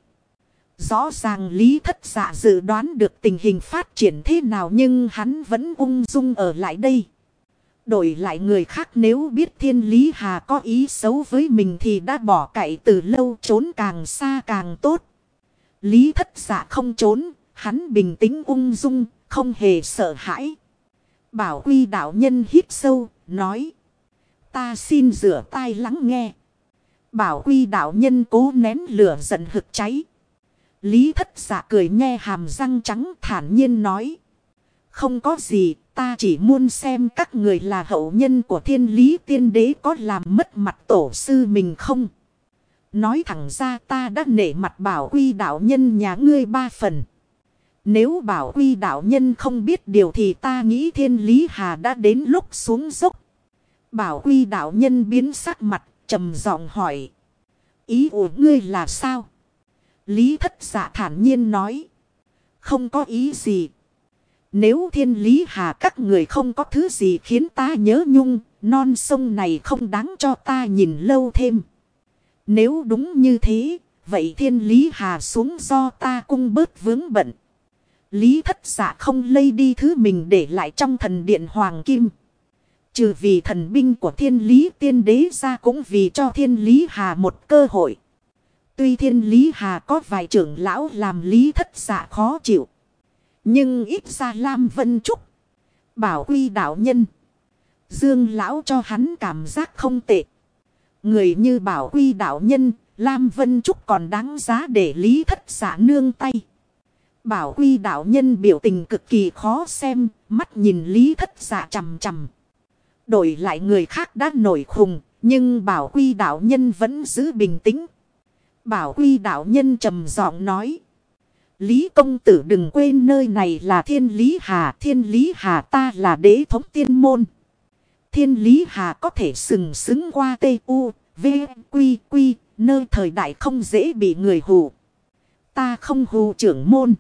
Rõ ràng Lý Thất Dạ dự đoán được tình hình phát triển thế nào, nhưng hắn vẫn ung dung ở lại đây. Đổi lại người khác nếu biết Thiên Lý Hà có ý xấu với mình thì đã bỏ cậy từ lâu, trốn càng xa càng tốt. Lý Thất Dạ không trốn, hắn bình tĩnh ung dung, không hề sợ hãi. Bảo Quy đạo nhân hít sâu, nói. Ta xin rửa tai lắng nghe. Bảo Quy đạo nhân cố nén lửa giận hực cháy. Lý Thất Dạ cười nhe hàm răng trắng, thản nhiên nói. Không có gì, ta chỉ muốn xem các người là hậu nhân của Thiên Lý tiên đế có làm mất mặt tổ sư mình không. Nói thẳng ra ta đã nể mặt Bảo Quy đạo nhân nhà ngươi 3 phần. Nếu Bảo Quy đạo nhân không biết điều thì ta nghĩ Thiên Lý Hà đã đến lúc xuống dốc. Bảo Quy đạo nhân biến sắc mặt, trầm giọng hỏi. Ý của ngươi là sao? Lý Thất Dạ thản nhiên nói. Không có ý gì. Nếu Thiên Lý Hà các người không có thứ gì khiến ta nhớ nhung, non sông này không đáng cho ta nhìn lâu thêm. Nếu đúng như thế, vậy Thiên Lý Hà xuống do ta cung bớt vướng bận. Lý Thất Dạ không lây đi thứ mình để lại trong thần điện Hoàng Kim. Trừ vì thần binh của Thiên Lý tiên đế ra, cũng vì cho Thiên Lý Hà một cơ hội. Tuy Thiên Lý Hà có vài trưởng lão làm Lý Thất Dạ khó chịu. Nhưng ít ra Lam Vân Trúc, Bảo Quy đạo nhân, Dương lão cho hắn cảm giác không tệ. Người như Bảo Quy đạo nhân, Lam Vân Trúc còn đáng giá để Lý Thất Dạ nương tay. Bảo Quy đạo nhân biểu tình cực kỳ khó xem, mắt nhìn Lý Thất Dạ chằm chằm. Đổi lại người khác đã nổi khùng, nhưng Bảo Quy đạo nhân vẫn giữ bình tĩnh. Bảo Quy đạo nhân trầm giọng nói: Lý công tử đừng quên nơi này là Thiên Lý Hà. Thiên Lý Hà ta là đế thống tiên môn. Thiên Lý Hà có thể sừng sững qua T.U. V.Quy. Nơi thời đại không dễ bị người hù. Ta không hù trưởng môn.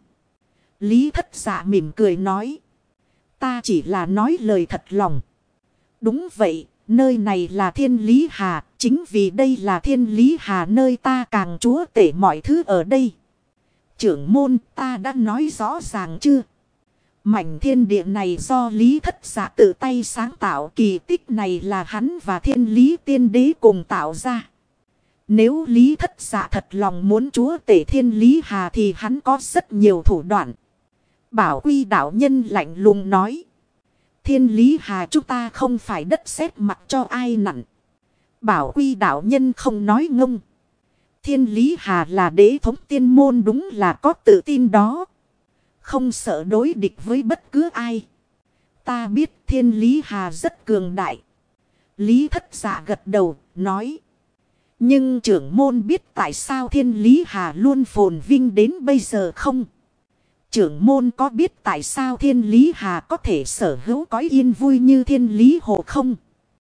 Lý Thất Dạ mỉm cười nói: Ta chỉ là nói lời thật lòng. Đúng vậy, nơi này là Thiên Lý Hà. Chính vì đây là Thiên Lý Hà nơi ta càng chúa tể mọi thứ ở đây. Trưởng môn, ta đã nói rõ ràng chưa? Mảnh thiên địa này do Lý Thất Dạ tự tay sáng tạo, kỳ tích này là hắn và Thiên Lý Tiên Đế cùng tạo ra. Nếu Lý Thất Dạ thật lòng muốn chúa tể Thiên Lý Hà thì hắn có rất nhiều thủ đoạn. Bảo Quy đạo nhân lạnh lùng nói: Thiên Lý Hà chúng ta không phải đất sét mặc cho ai nặn. Bảo Quy đạo nhân không nói ngông. Thiên Lý Hà là đế thống tiên môn, đúng là có tự tin đó. Không sợ đối địch với bất cứ ai. Ta biết Thiên Lý Hà rất cường đại. Lý Thất Dạ gật đầu, nói: Nhưng trưởng môn biết tại sao Thiên Lý Hà luôn phồn vinh đến bây giờ không? Trưởng môn có biết tại sao Thiên Lý Hà có thể sở hữu cõi yên vui như Thiên Lý Hồ không?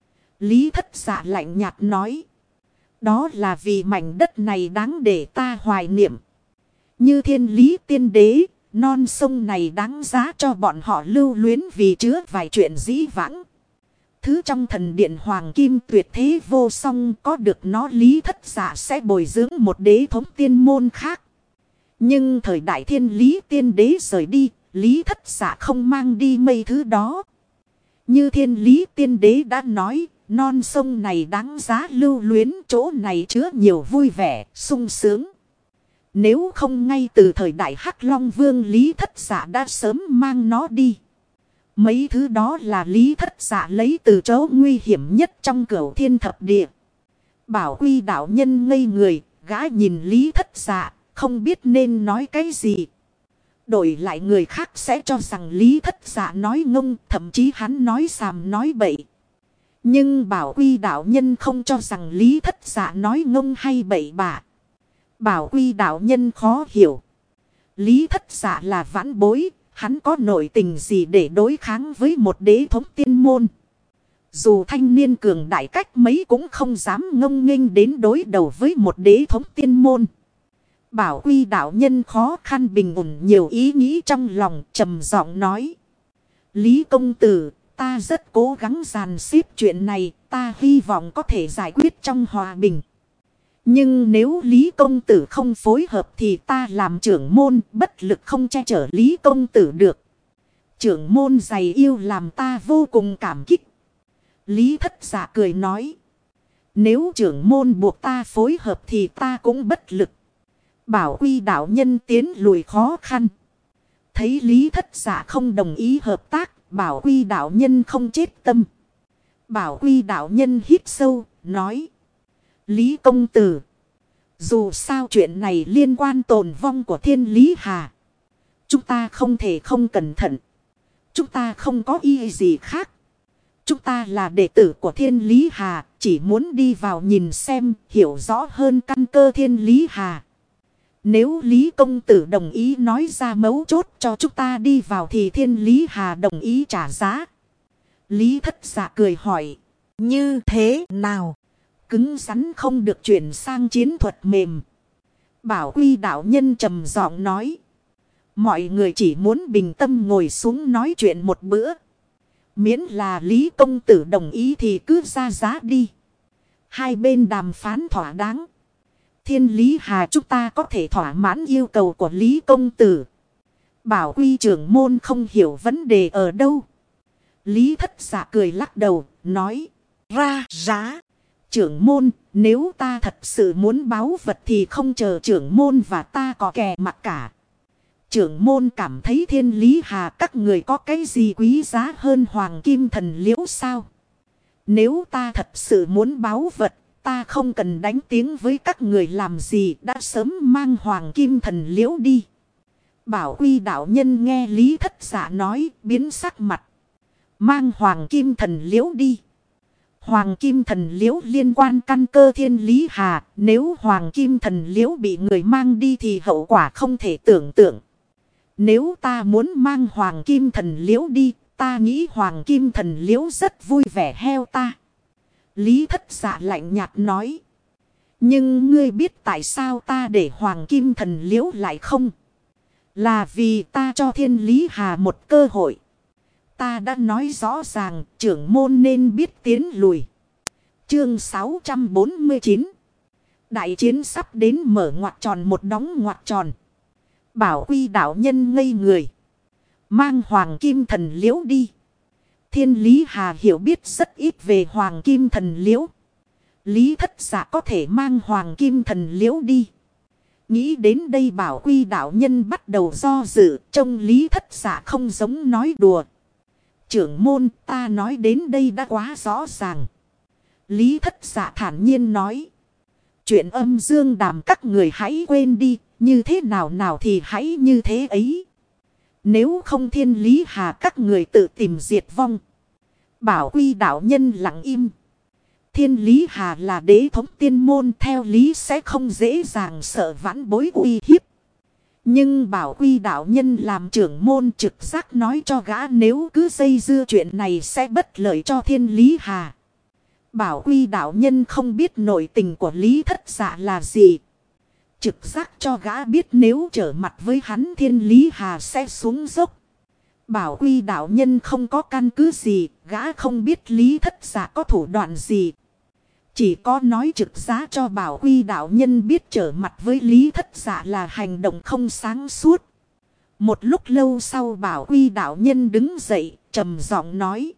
Lý Thất Dạ lạnh nhạt nói: Đó là vì mảnh đất này đáng để ta hoài niệm. Như Thiên Lý Tiên Đế, non sông này đáng giá cho bọn họ lưu luyến vì chứa vài chuyện dĩ vãng. Thứ trong thần điện hoàng kim tuyệt thế vô song, có được nó Lý Thất Dạ sẽ bồi dưỡng một đế thống tiên môn khác. Nhưng thời đại Thiên Lý Tiên Đế rời đi, Lý Thất Dạ không mang đi mấy thứ đó. Như Thiên Lý Tiên Đế đã nói, non sông này đáng giá lưu luyến, chỗ này chứa nhiều vui vẻ, sung sướng. Nếu không ngay từ thời đại Hắc Long Vương, Lý Thất Dạ đã sớm mang nó đi. Mấy thứ đó là Lý Thất Dạ lấy từ chỗ nguy hiểm nhất trong cửu thiên thập địa. Bảo Quy đạo nhân ngây người, gã nhìn Lý Thất Dạ, không biết nên nói cái gì. Đổi lại người khác sẽ cho rằng Lý Thất Dạ nói ngông, thậm chí hắn nói xàm nói bậy. Nhưng Bảo Quy đạo nhân không cho rằng Lý Thất Dạ nói ngông hay bậy bạ. Bảo Quy đạo nhân khó hiểu. Lý Thất Dạ là vãn bối, hắn có nội tình gì để đối kháng với một đế thống tiên môn. Dù thanh niên cường đại cách mấy cũng không dám ngông nghênh đến đối đầu với một đế thống tiên môn. Bảo Quy đạo nhân khó khăn bình ổn nhiều ý nghĩ trong lòng, trầm giọng nói: Lý công tử, ta rất cố gắng dàn xếp chuyện này, ta hy vọng có thể giải quyết trong hòa bình. Nhưng nếu Lý công tử không phối hợp thì ta làm trưởng môn bất lực không che chở Lý công tử được. Trưởng môn dày yêu làm ta vô cùng cảm kích. Lý Thất Dạ cười nói: Nếu trưởng môn buộc ta phối hợp thì ta cũng bất lực. Bảo Quy đạo nhân tiến lùi khó khăn. Thấy Lý Thất Dạ không đồng ý hợp tác, Bảo Quy đạo nhân không chết tâm. Bảo Quy đạo nhân hít sâu, nói: Lý công tử, dù sao chuyện này liên quan tồn vong của Thiên Lý Hà. Chúng ta không thể không cẩn thận. Chúng ta không có ý gì khác. Chúng ta là đệ tử của Thiên Lý Hà, chỉ muốn đi vào nhìn xem, hiểu rõ hơn căn cơ Thiên Lý Hà. Nếu Lý công tử đồng ý nói ra mấu chốt cho chúng ta đi vào thì Thiên Lý Hà đồng ý trả giá. Lý Thất Dạ cười hỏi: Như thế nào? Cứng rắn không được chuyển sang chiến thuật mềm. Bảo Quy đạo nhân trầm giọng nói: Mọi người chỉ muốn bình tâm ngồi xuống nói chuyện một bữa. Miễn là Lý công tử đồng ý thì cứ ra giá đi. Hai bên đàm phán thỏa đáng. Thiên Lý Hà chúng ta có thể thỏa mãn yêu cầu của Lý công tử. Bảo Quy trưởng môn không hiểu vấn đề ở đâu. Lý Thất Dạ cười lắc đầu, nói: Ra giá. Trưởng môn, nếu ta thật sự muốn báu vật thì không chờ trưởng môn và ta có kè mặc cả. Trưởng môn cảm thấy Thiên Lý Hà các người có cái gì quý giá hơn hoàng kim thần liễu sao? Nếu ta thật sự muốn báu vật, ta không cần đánh tiếng với các người làm gì, đã sớm mang hoàng kim thần liễu đi. Bảo Quy đạo nhân nghe Lý Thất Dạ nói, biến sắc mặt. Mang hoàng kim thần liễu đi. Hoàng kim thần liễu liên quan căn cơ Thiên Lý Hà, nếu hoàng kim thần liễu bị người mang đi thì hậu quả không thể tưởng tượng. Nếu ta muốn mang hoàng kim thần liễu đi, ta nghĩ hoàng kim thần liễu rất vui vẻ heo ta. Lý Thất Dạ lạnh nhạt nói. Nhưng ngươi biết tại sao ta để hoàng kim thần liễu lại không? Là vì ta cho Thiên Lý Hà một cơ hội. Ta đã nói rõ ràng trưởng môn nên biết tiến lùi. Chương 649. Đại chiến sắp đến, mở ngoặc tròn một đóng ngoặc tròn. Bảo Quy đạo nhân ngây người. Mang hoàng kim thần liễu đi. Thiên Lý Hà hiểu biết rất ít về hoàng kim thần liễu. Lý Thất Dạ có thể mang hoàng kim thần liễu đi. Nghĩ đến đây Bảo Quy đạo nhân bắt đầu do dự. Trông Lý Thất Dạ không giống nói đùa. Trưởng môn, ta nói đến đây đã quá rõ ràng. Lý Thất Dạ thản nhiên nói. Chuyện âm dương đàm các người hãy quên đi. Như thế nào nào thì hãy như thế ấy. Nếu không Thiên Lý Hà các người tự tìm diệt vong. Bảo Quy đạo nhân lặng im. Thiên Lý Hà là đế thống tiên môn, theo lý sẽ không dễ dàng sợ vãn bối uy hiếp. Nhưng Bảo Quy đạo nhân làm trưởng môn trực giác nói cho gã nếu cứ dây dưa chuyện này sẽ bất lợi cho Thiên Lý Hà. Bảo Quy đạo nhân không biết nội tình của Lý Thất Dạ là gì. Trực giác cho gã biết nếu trở mặt với hắn Thiên Lý Hà sẽ xuống dốc. Bảo Quy đạo nhân không có căn cứ gì, gã không biết Lý Thất Dạ có thủ đoạn gì. Chỉ có nói trực giá cho Bảo Quy đạo nhân biết trở mặt với Lý Thất Dạ là hành động không sáng suốt. Một lúc lâu sau Bảo Quy đạo nhân đứng dậy, trầm giọng nói.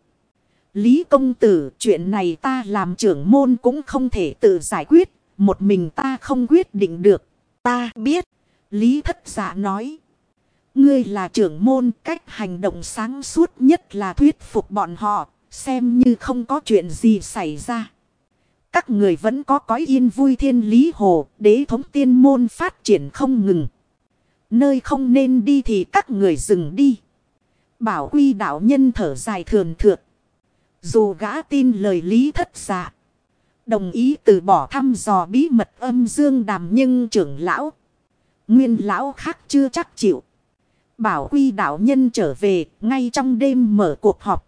Lý công tử, chuyện này ta làm trưởng môn cũng không thể tự giải quyết, một mình ta không quyết định được. Ta biết. Lý Thất Dạ nói. Ngươi là trưởng môn, cách hành động sáng suốt nhất là thuyết phục bọn họ, xem như không có chuyện gì xảy ra. Các người vẫn có cõi yên vui Thiên Lý Hồ, đế thống tiên môn phát triển không ngừng. Nơi không nên đi thì các người dừng đi. Bảo Quy đạo nhân thở dài thườn thượt. Dù gã tin lời Lý Thất Dạ, đồng ý từ bỏ thăm dò bí mật âm dương đàm, nhưng trưởng lão, nguyên lão khác chưa chắc chịu. Bảo Quy đạo nhân trở về, ngay trong đêm mở cuộc họp.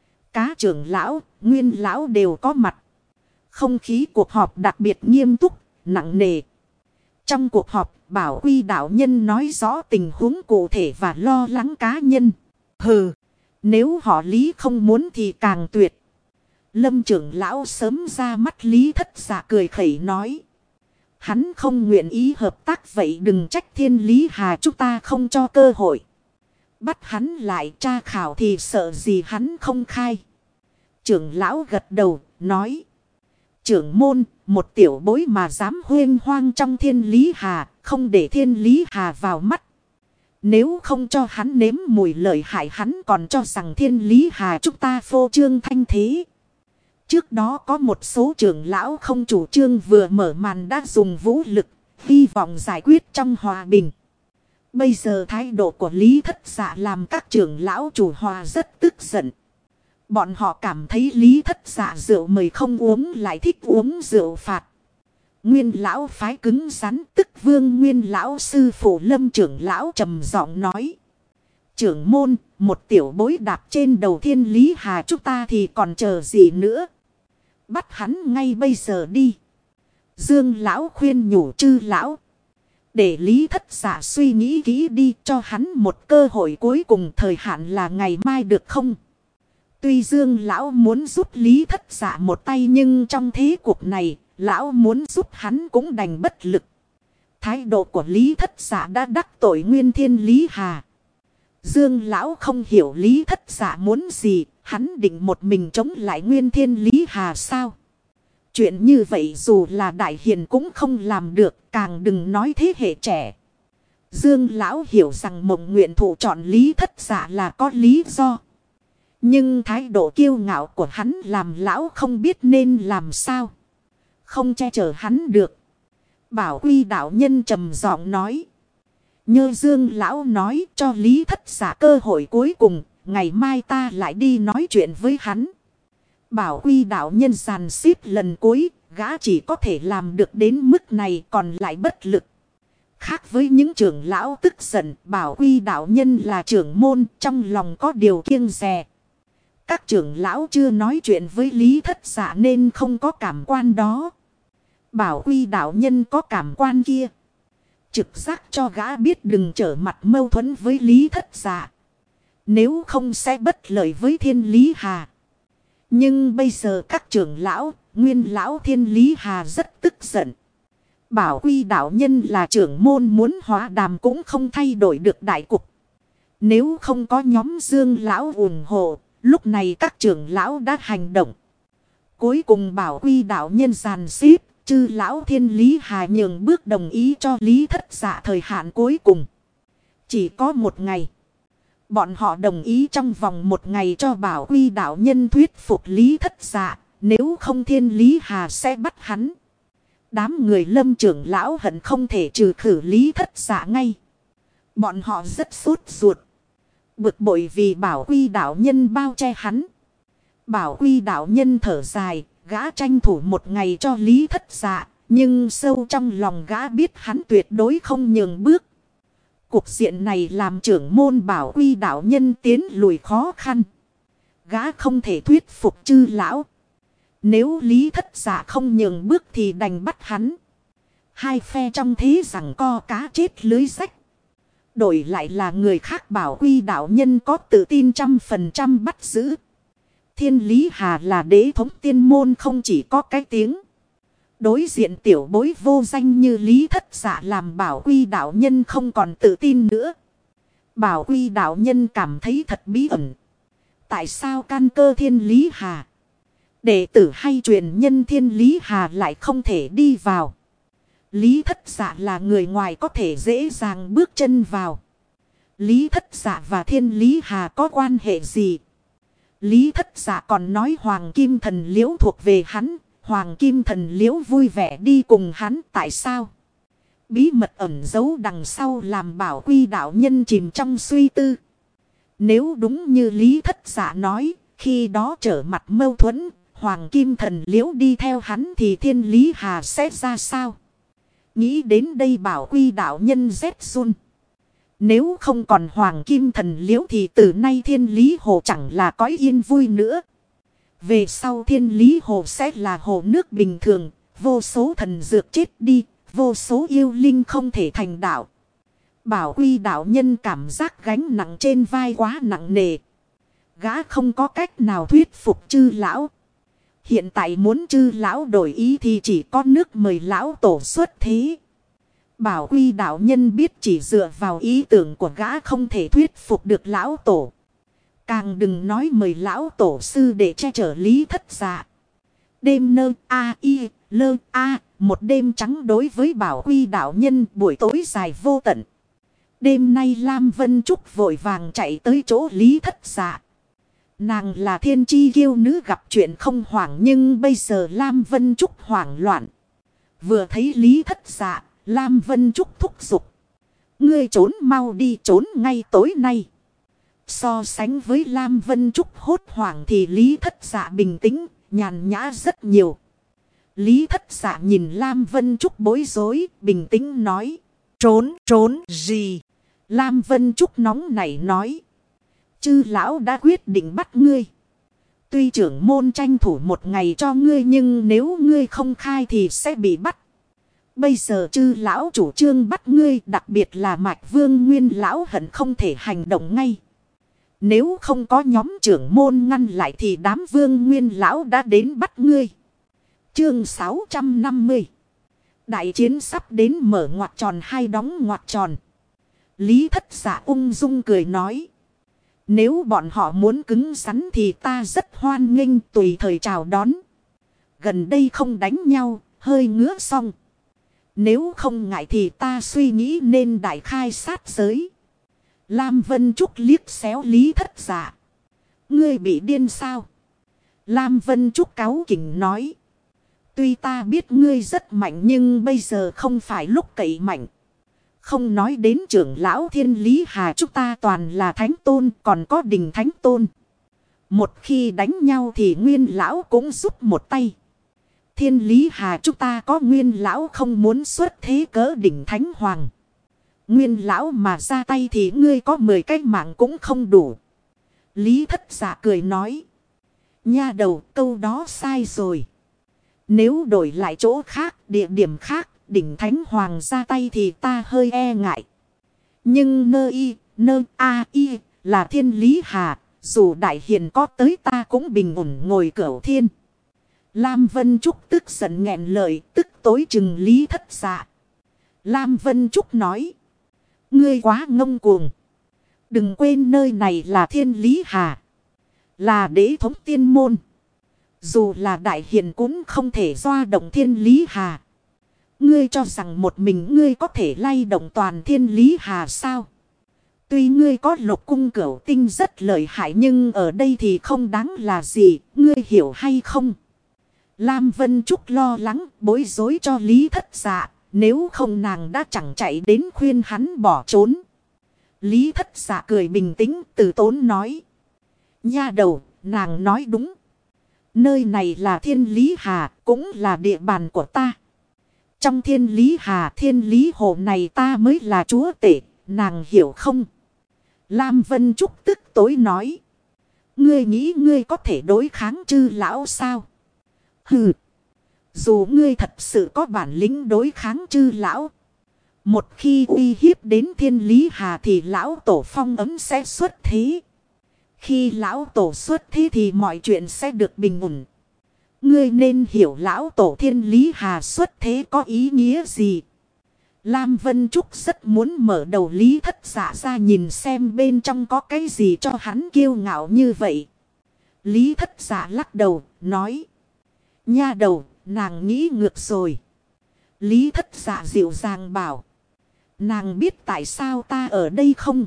Cá trưởng lão, nguyên lão đều có mặt. Không khí cuộc họp đặc biệt nghiêm túc, nặng nề. Trong cuộc họp, Bảo Quy đạo nhân nói rõ tình huống cụ thể và lo lắng cá nhân. Hừ, nếu họ Lý không muốn thì càng tuyệt. Lâm trưởng lão sớm ra mắt Lý Thất Dạ cười khẩy nói. Hắn không nguyện ý hợp tác, vậy đừng trách Thiên Lý Hà chúng ta không cho cơ hội. Bắt hắn lại tra khảo thì sợ gì hắn không khai. Trưởng lão gật đầu, nói. Trưởng môn, một tiểu bối mà dám huênh hoang trong Thiên Lý Hà, không để Thiên Lý Hà vào mắt. Nếu không cho hắn nếm mùi lợi hại, hắn còn cho rằng Thiên Lý Hà chúng ta phô trương thanh thế. Trước đó có một số trưởng lão không chủ trương vừa mở màn đã dùng vũ lực, hy vọng giải quyết trong hòa bình. Bây giờ thái độ của Lý Thất Dạ làm các trưởng lão chủ hòa rất tức giận. Bọn họ cảm thấy Lý Thất Dạ rượu mời không uống lại thích uống rượu phạt. Nguyên lão phái cứng rắn, tức Vương Nguyên lão sư phụ Lâm trưởng lão trầm giọng nói. Trưởng môn, một tiểu bối đạp trên đầu Thiên Lý Hà chúng ta thì còn chờ gì nữa. Bắt hắn ngay bây giờ đi. Dương lão khuyên nhủ Trư lão. Để Lý Thất Dạ suy nghĩ kỹ đi, cho hắn một cơ hội cuối cùng, thời hạn là ngày mai được không? Tuy Dương lão muốn giúp Lý Thất Dạ một tay, nhưng trong thế cuộc này, lão muốn giúp hắn cũng đành bất lực. Thái độ của Lý Thất Dạ đã đắc tội nguyên Thiên Lý Hà. Dương lão không hiểu Lý Thất Dạ muốn gì, hắn định một mình chống lại nguyên Thiên Lý Hà sao? Chuyện như vậy dù là đại hiền cũng không làm được, càng đừng nói thế hệ trẻ. Dương lão hiểu rằng Mộng Nguyện Thụ chọn Lý Thất Dạ là có lý do. Nhưng thái độ kiêu ngạo của hắn làm lão không biết nên làm sao. Không che chở hắn được. Bảo Quy đạo nhân trầm giọng nói. Nhơ Dương lão nói cho Lý Thất Dạ cơ hội cuối cùng. Ngày mai ta lại đi nói chuyện với hắn. Bảo Quy đạo nhân giàn xếp lần cuối. Gã chỉ có thể làm được đến mức này còn lại bất lực. Khác với những trưởng lão tức giận, Bảo Quy đạo nhân là trưởng môn, trong lòng có điều kiêng dè. Các trưởng lão chưa nói chuyện với Lý Thất Dạ nên không có cảm quan đó. Bảo Quy đạo nhân có cảm quan kia. Trực giác cho gã biết đừng trở mặt mâu thuẫn với Lý Thất Dạ. Nếu không sẽ bất lợi với Thiên Lý Hà. Nhưng bây giờ các trưởng lão, nguyên lão Thiên Lý Hà rất tức giận. Bảo Quy đạo nhân là trưởng môn muốn hóa đàm cũng không thay đổi được đại cục. Nếu không có nhóm Dương lão ủng hộ, lúc này các trưởng lão đã hành động. Cuối cùng Bảo Quy đạo nhân giàn xếp, chư lão Thiên Lý Hà nhường bước đồng ý cho Lý Thất Dạ thời hạn cuối cùng. Chỉ có một ngày. Bọn họ đồng ý trong vòng một ngày cho Bảo Quy đạo nhân thuyết phục Lý Thất Dạ, nếu không Thiên Lý Hà sẽ bắt hắn. Đám người Lâm trưởng lão hận không thể trừ khử Lý Thất Dạ ngay. Bọn họ rất sốt ruột. Bực bội vì Bảo Quy đạo nhân bao che hắn. Bảo Quy đạo nhân thở dài, gã tranh thủ một ngày cho Lý Thất Dạ. Nhưng sâu trong lòng gã biết hắn tuyệt đối không nhường bước. Cuộc diện này làm trưởng môn Bảo Quy đạo nhân tiến lùi khó khăn. Gã không thể thuyết phục chư lão. Nếu Lý Thất Dạ không nhường bước thì đành bắt hắn. Hai phe trong thế rằng co cá chết lưới rách. Đổi lại là người khác Bảo Quy đạo nhân có tự tin 100% bắt giữ. Thiên Lý Hà là đế thống tiên môn không chỉ có cái tiếng. Đối diện tiểu bối vô danh như Lý Thất Dạ làm Bảo Quy đạo nhân không còn tự tin nữa. Bảo Quy đạo nhân cảm thấy thật bí ẩn. Tại sao căn cơ Thiên Lý Hà? Đệ tử hay truyền nhân Thiên Lý Hà lại không thể đi vào. Lý Thất Dạ là người ngoài có thể dễ dàng bước chân vào. Lý Thất Dạ và Thiên Lý Hà có quan hệ gì? Lý Thất Dạ còn nói Hoàng Kim Thần Liễu thuộc về hắn. Hoàng Kim Thần Liễu vui vẻ đi cùng hắn. Tại sao? Bí mật ẩn giấu đằng sau làm Bảo Quy đạo nhân chìm trong suy tư. Nếu đúng như Lý Thất Dạ nói, khi đó trở mặt mâu thuẫn, Hoàng Kim Thần Liễu đi theo hắn thì Thiên Lý Hà sẽ ra sao? Nghĩ đến đây Bảo Quy đạo nhân rét run. Nếu không còn Hoàng Kim Thần Liễu thì từ nay Thiên Lý Hồ chẳng là cõi yên vui nữa. Về sau Thiên Lý Hồ sẽ là hồ nước bình thường, vô số thần dược chết đi, vô số yêu linh không thể thành đạo. Bảo Quy đạo nhân cảm giác gánh nặng trên vai quá nặng nề. Gã không có cách nào thuyết phục chư lão. Hiện tại muốn chư lão đổi ý thì chỉ có nước mời lão tổ xuất thế. Bảo Quy đạo nhân biết chỉ dựa vào ý tưởng của gã không thể thuyết phục được lão tổ. Càng đừng nói mời lão tổ sư để che chở Lý Thất Dạ. Đêm nơ a i lơ a, một đêm trắng đối với Bảo Quy đạo nhân buổi tối dài vô tận. Đêm nay Lam Vân Trúc vội vàng chạy tới chỗ Lý Thất Dạ. Nàng là thiên chi kiêu nữ gặp chuyện không hoảng nhưng bây giờ Lam Vân Trúc hoảng loạn. Vừa thấy Lý Thất Dạ, Lam Vân Trúc thúc giục. Ngươi trốn mau đi, trốn ngay tối nay. So sánh với Lam Vân Trúc hốt hoảng thì Lý Thất Dạ bình tĩnh, nhàn nhã rất nhiều. Lý Thất Dạ nhìn Lam Vân Trúc bối rối, bình tĩnh nói. Trốn gì? Lam Vân Trúc nóng nảy nói. Chư lão đã quyết định bắt ngươi. Tuy trưởng môn tranh thủ một ngày cho ngươi nhưng nếu ngươi không khai thì sẽ bị bắt. Bây giờ chư lão chủ trương bắt ngươi, đặc biệt là Mạch Vương Nguyên lão hận không thể hành động ngay. Nếu không có nhóm trưởng môn ngăn lại thì đám Vương Nguyên lão đã đến bắt ngươi. Chương 650. Đại chiến sắp đến mở ngoặc tròn hay đóng ngoặc tròn. Lý Thất Dạ ung dung cười nói. Nếu bọn họ muốn cứng rắn thì ta rất hoan nghênh tùy thời chào đón. gần đây không đánh nhau, hơi ngứa xong. Nếu không ngại thì ta suy nghĩ nên đại khai sát giới. Lam Vân Trúc liếc xéo Lý Thất Dạ. Ngươi bị điên sao? Lam Vân Trúc cáu kỉnh nói. Tuy ta biết ngươi rất mạnh nhưng bây giờ không phải lúc cậy mạnh. Không nói đến trưởng lão Thiên Lý Hà, chúng ta toàn là thánh tôn, còn có đình thánh tôn. Một khi đánh nhau thì nguyên lão cũng giúp một tay. Thiên Lý Hà chúng ta có nguyên lão không muốn xuất thế cỡ đỉnh thánh hoàng. Nguyên lão mà ra tay thì ngươi có 10 cái mạng cũng không đủ. Lý Thất Dạ cười nói. Nha đầu, câu đó sai rồi. Nếu đổi lại chỗ khác, địa điểm khác, đỉnh thánh hoàng ra tay thì ta hơi e ngại. Nhưng nơ a y là Thiên Lý Hà, dù đại hiền có tới ta cũng bình ổn ngồi cửu thiên. Lam Vân Trúc tức giận nghẹn lời, tức tối chừng Lý Thất Dạ. Lam Vân Trúc nói. Ngươi quá ngông cuồng. Đừng quên nơi này là Thiên Lý Hà. Là đế thống tiên môn. Dù là đại hiền cũng không thể doa động Thiên Lý Hà. Ngươi cho rằng một mình ngươi có thể lay động toàn Thiên Lý Hà sao? Tuy ngươi có lục cung cửu tinh rất lợi hại nhưng ở đây thì không đáng là gì, ngươi hiểu hay không? Lam Vân Trúc lo lắng, bối rối cho Lý Thất Dạ, nếu không nàng đã chẳng chạy đến khuyên hắn bỏ trốn. Lý Thất Dạ cười bình tĩnh, từ tốn nói. Nha đầu, nàng nói đúng. Nơi này là Thiên Lý Hà, cũng là địa bàn của ta. Trong Thiên Lý Hà, Thiên Lý Hồ này ta mới là chúa tể, nàng hiểu không? Lam Vân Trúc tức tối nói. Ngươi nghĩ ngươi có thể đối kháng chư lão sao? Hừ. Dù ngươi thật sự có bản lĩnh đối kháng chư lão. Một khi uy hiếp đến Thiên Lý Hà thì lão tổ phong ấm sẽ xuất thế. Khi lão tổ xuất thế thì mọi chuyện sẽ được bình ổn. Ngươi nên hiểu lão tổ Thiên Lý Hà xuất thế có ý nghĩa gì. Lam Vân Trúc rất muốn mở đầu Lý Thất Dạ ra nhìn xem bên trong có cái gì cho hắn kiêu ngạo như vậy. Lý Thất Dạ lắc đầu, nói. Nha đầu, nàng nghĩ ngược rồi. Lý Thất Dạ dịu dàng bảo. Nàng biết tại sao ta ở đây không?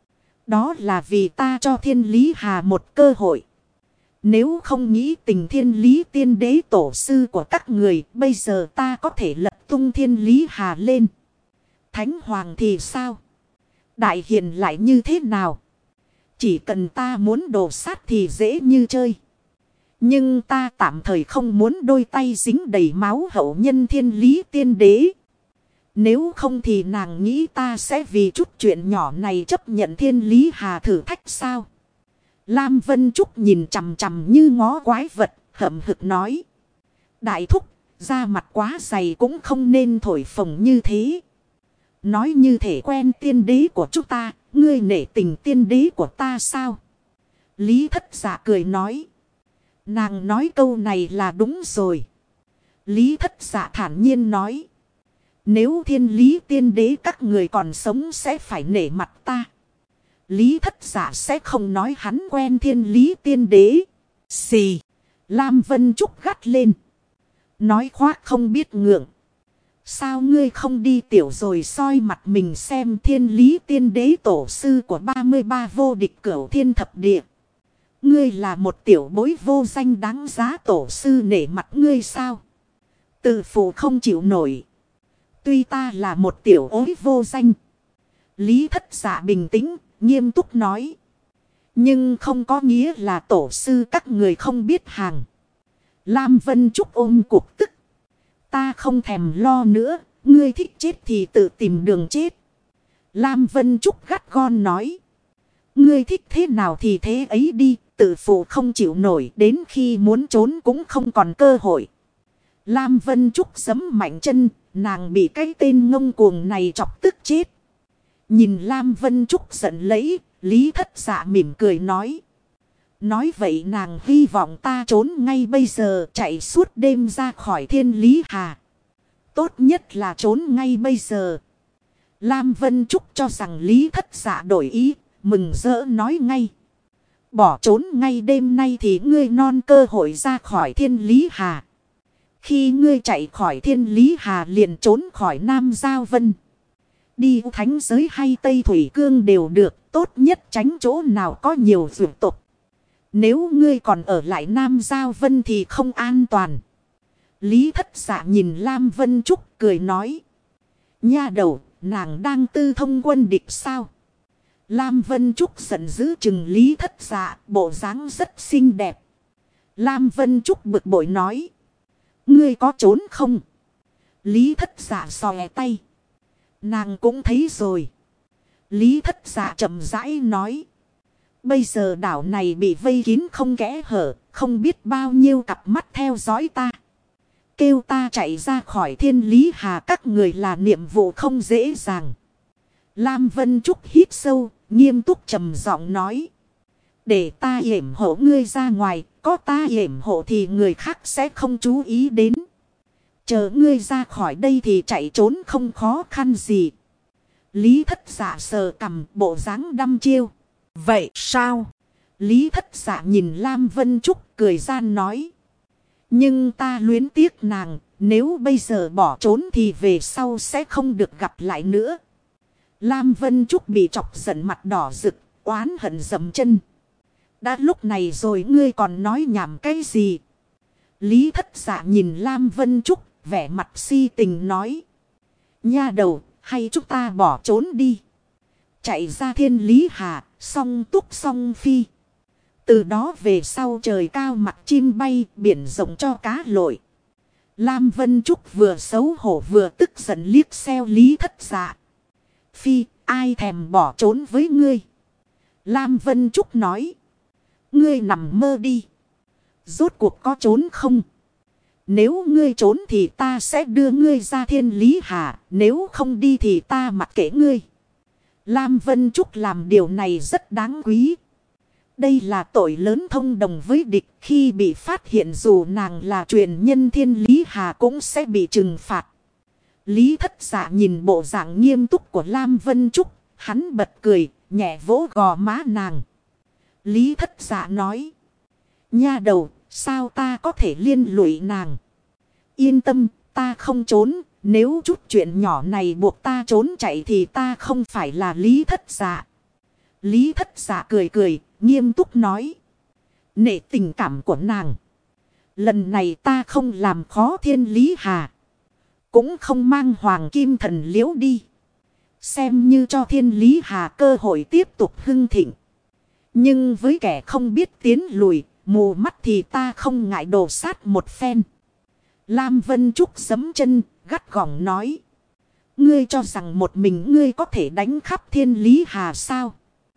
Đó là vì ta cho Thiên Lý Hà một cơ hội. Nếu không nghĩ tình Thiên Lý tiên đế tổ sư của các người, bây giờ ta có thể lật tung Thiên Lý Hà lên. Thánh Hoàng thì sao? Đại hiền lại như thế nào? Chỉ cần ta muốn đổ sát thì dễ như chơi. Nhưng ta tạm thời không muốn đôi tay dính đầy máu hậu nhân Thiên Lý tiên đế. Nếu không thì nàng nghĩ ta sẽ vì chút chuyện nhỏ này chấp nhận Thiên Lý Hà thử thách sao? Lam Vân Trúc nhìn chằm chằm như ngó quái vật, hậm hực nói. Đại thúc, da mặt quá dày cũng không nên thổi phồng như thế. Nói như thể quen tiên đế của chúng ta, ngươi nể tình tiên đế của ta sao? Lý Thất Dạ cười nói. Nàng nói câu này là đúng rồi. Lý Thất Dạ thản nhiên nói. Nếu Thiên Lý tiên đế các người còn sống sẽ phải nể mặt ta. Lý Thất Dạ sẽ không nói hắn quen Thiên Lý tiên đế. Xì. Lam Vân Trúc gắt lên. Nói khoác không biết ngượng. Sao ngươi không đi tiểu rồi soi mặt mình xem Thiên Lý tiên đế tổ sư của 33 vô địch cửu thiên thập địa. Ngươi là một tiểu bối vô danh đáng giá tổ sư nể mặt ngươi sao? Tự phụ không chịu nổi. Tuy ta là một tiểu ối vô danh. Lý Thất Dạ bình tĩnh, nghiêm túc nói. Nhưng không có nghĩa là tổ sư các người không biết hàng. Lam Vân Trúc ôm cuộc tức. Ta không thèm lo nữa, ngươi thích chết thì tự tìm đường chết. Lam Vân Trúc gắt gòn nói. Ngươi thích thế nào thì thế ấy đi, tự phụ không chịu nổi, đến khi muốn trốn cũng không còn cơ hội. Lam Vân Trúc giẫm mạnh chân, nàng bị cái tên ngông cuồng này chọc tức chết. Nhìn Lam Vân Trúc giận lẫy, Lý Thất Dạ mỉm cười nói. Nói vậy nàng hy vọng ta trốn ngay bây giờ, chạy suốt đêm ra khỏi Thiên Lý Hà. Tốt nhất là trốn ngay bây giờ. Lam Vân Trúc cho rằng Lý Thất Dạ đổi ý, mừng rỡ nói ngay. Bỏ trốn ngay đêm nay thì ngươi non cơ hội ra khỏi Thiên Lý Hà. Khi ngươi chạy khỏi Thiên Lý Hà liền trốn khỏi Nam Giao Vân. Đi thánh giới hay Tây Thủy Cương đều được, tốt nhất tránh chỗ nào có nhiều dược tục. Nếu ngươi còn ở lại Nam Giao Vân thì không an toàn. Lý Thất Dạ nhìn Lam Vân Trúc cười nói. Nha đầu, nàng đang tư thông quân địch sao? Lam Vân Trúc giận dữ chừng Lý Thất Dạ, bộ dáng rất xinh đẹp. Lam Vân Trúc bực bội nói. Ngươi có trốn không? Lý Thất Dạ xòe tay. Nàng cũng thấy rồi. Lý Thất Dạ chậm rãi nói. Bây giờ đảo này bị vây kín không kẽ hở, không biết bao nhiêu cặp mắt theo dõi ta. Kêu ta chạy ra khỏi Thiên Lý Hà các người là nhiệm vụ không dễ dàng. Lam Vân Trúc hít sâu, nghiêm túc trầm giọng nói. Để ta yểm hộ ngươi ra ngoài, có ta yểm hộ thì người khác sẽ không chú ý đến. Chờ ngươi ra khỏi đây thì chạy trốn không khó khăn gì. Lý Thất Dạ sờ cằm, bộ dáng đăm chiêu.
Vậy sao?
Lý Thất Dạ nhìn Lam Vân Trúc cười gian nói. Nhưng ta luyến tiếc nàng, nếu bây giờ bỏ trốn thì về sau sẽ không được gặp lại nữa. Lam Vân Trúc bị chọc giận mặt đỏ rực, oán hận dầm chân. Đã lúc này rồi ngươi còn nói nhảm cái gì? Lý Thất Dạ nhìn Lam Vân Trúc, vẻ mặt si tình nói. Nha đầu, hay chúng ta bỏ trốn đi. Chạy ra Thiên Lý Hà, song túc song phi. Từ đó về sau trời cao mặt chim bay, biển rộng cho cá lội. Lam Vân Trúc vừa xấu hổ vừa tức giận liếc xéo Lý Thất Dạ. Phi, ai thèm bỏ trốn với ngươi? Lam Vân Trúc nói. Ngươi nằm mơ đi. Rốt cuộc có trốn không? Nếu ngươi trốn thì ta sẽ đưa ngươi ra Thiên Lý Hà. Nếu không đi thì ta mặc kệ ngươi. Lam Vân Trúc làm điều này rất đáng quý. Đây là tội lớn thông đồng với địch. Khi bị phát hiện dù nàng là truyền nhân Thiên Lý Hà cũng sẽ bị trừng phạt. Lý Thất Dạ nhìn bộ dạng nghiêm túc của Lam Vân Trúc. Hắn bật cười, nhẹ vỗ gò má nàng. Lý Thất Dạ nói. Nha đầu, sao ta có thể liên lụy nàng? Yên tâm, ta không trốn. Nếu chút chuyện nhỏ này buộc ta trốn chạy thì ta không phải là Lý Thất Dạ. Lý Thất Dạ cười cười, nghiêm túc nói. Nể tình cảm của nàng. Lần này ta không làm khó Thiên Lý Hà. Cũng không mang Hoàng Kim Thần Liễu đi. Xem như cho Thiên Lý Hà cơ hội tiếp tục hưng thịnh. Nhưng với kẻ không biết tiến lùi, mù mắt thì ta không ngại đổ sát một phen. Lam Vân Trúc giẫm chân, gắt gỏng nói. Ngươi cho rằng một mình ngươi có thể đánh khắp Thiên Lý Hà sao?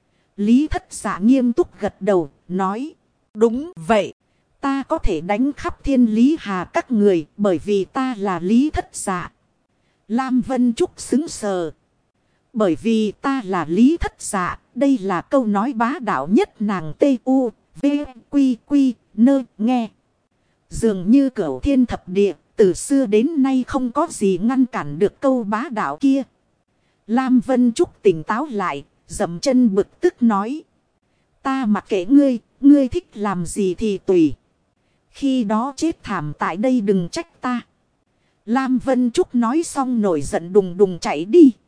Lý Thất Dạ nghiêm túc gật đầu, nói. Đúng vậy, ta có thể đánh khắp Thiên Lý Hà các người bởi vì ta là Lý Thất Dạ. Lam Vân Trúc xứng sờ. Bởi vì ta là Lý Thất Dạ, đây là câu nói bá đạo nhất nàng T.U. V. Quy Quy nơ nghe. Dường như cửu thiên thập địa, từ xưa đến nay không có gì ngăn cản được câu bá đạo kia. Lam Vân Trúc tỉnh táo lại, dậm chân bực tức nói. Ta mặc kệ ngươi, ngươi thích làm gì thì tùy. Khi đó chết thảm tại đây đừng trách ta. Lam Vân Trúc nói xong nổi giận đùng đùng chạy đi.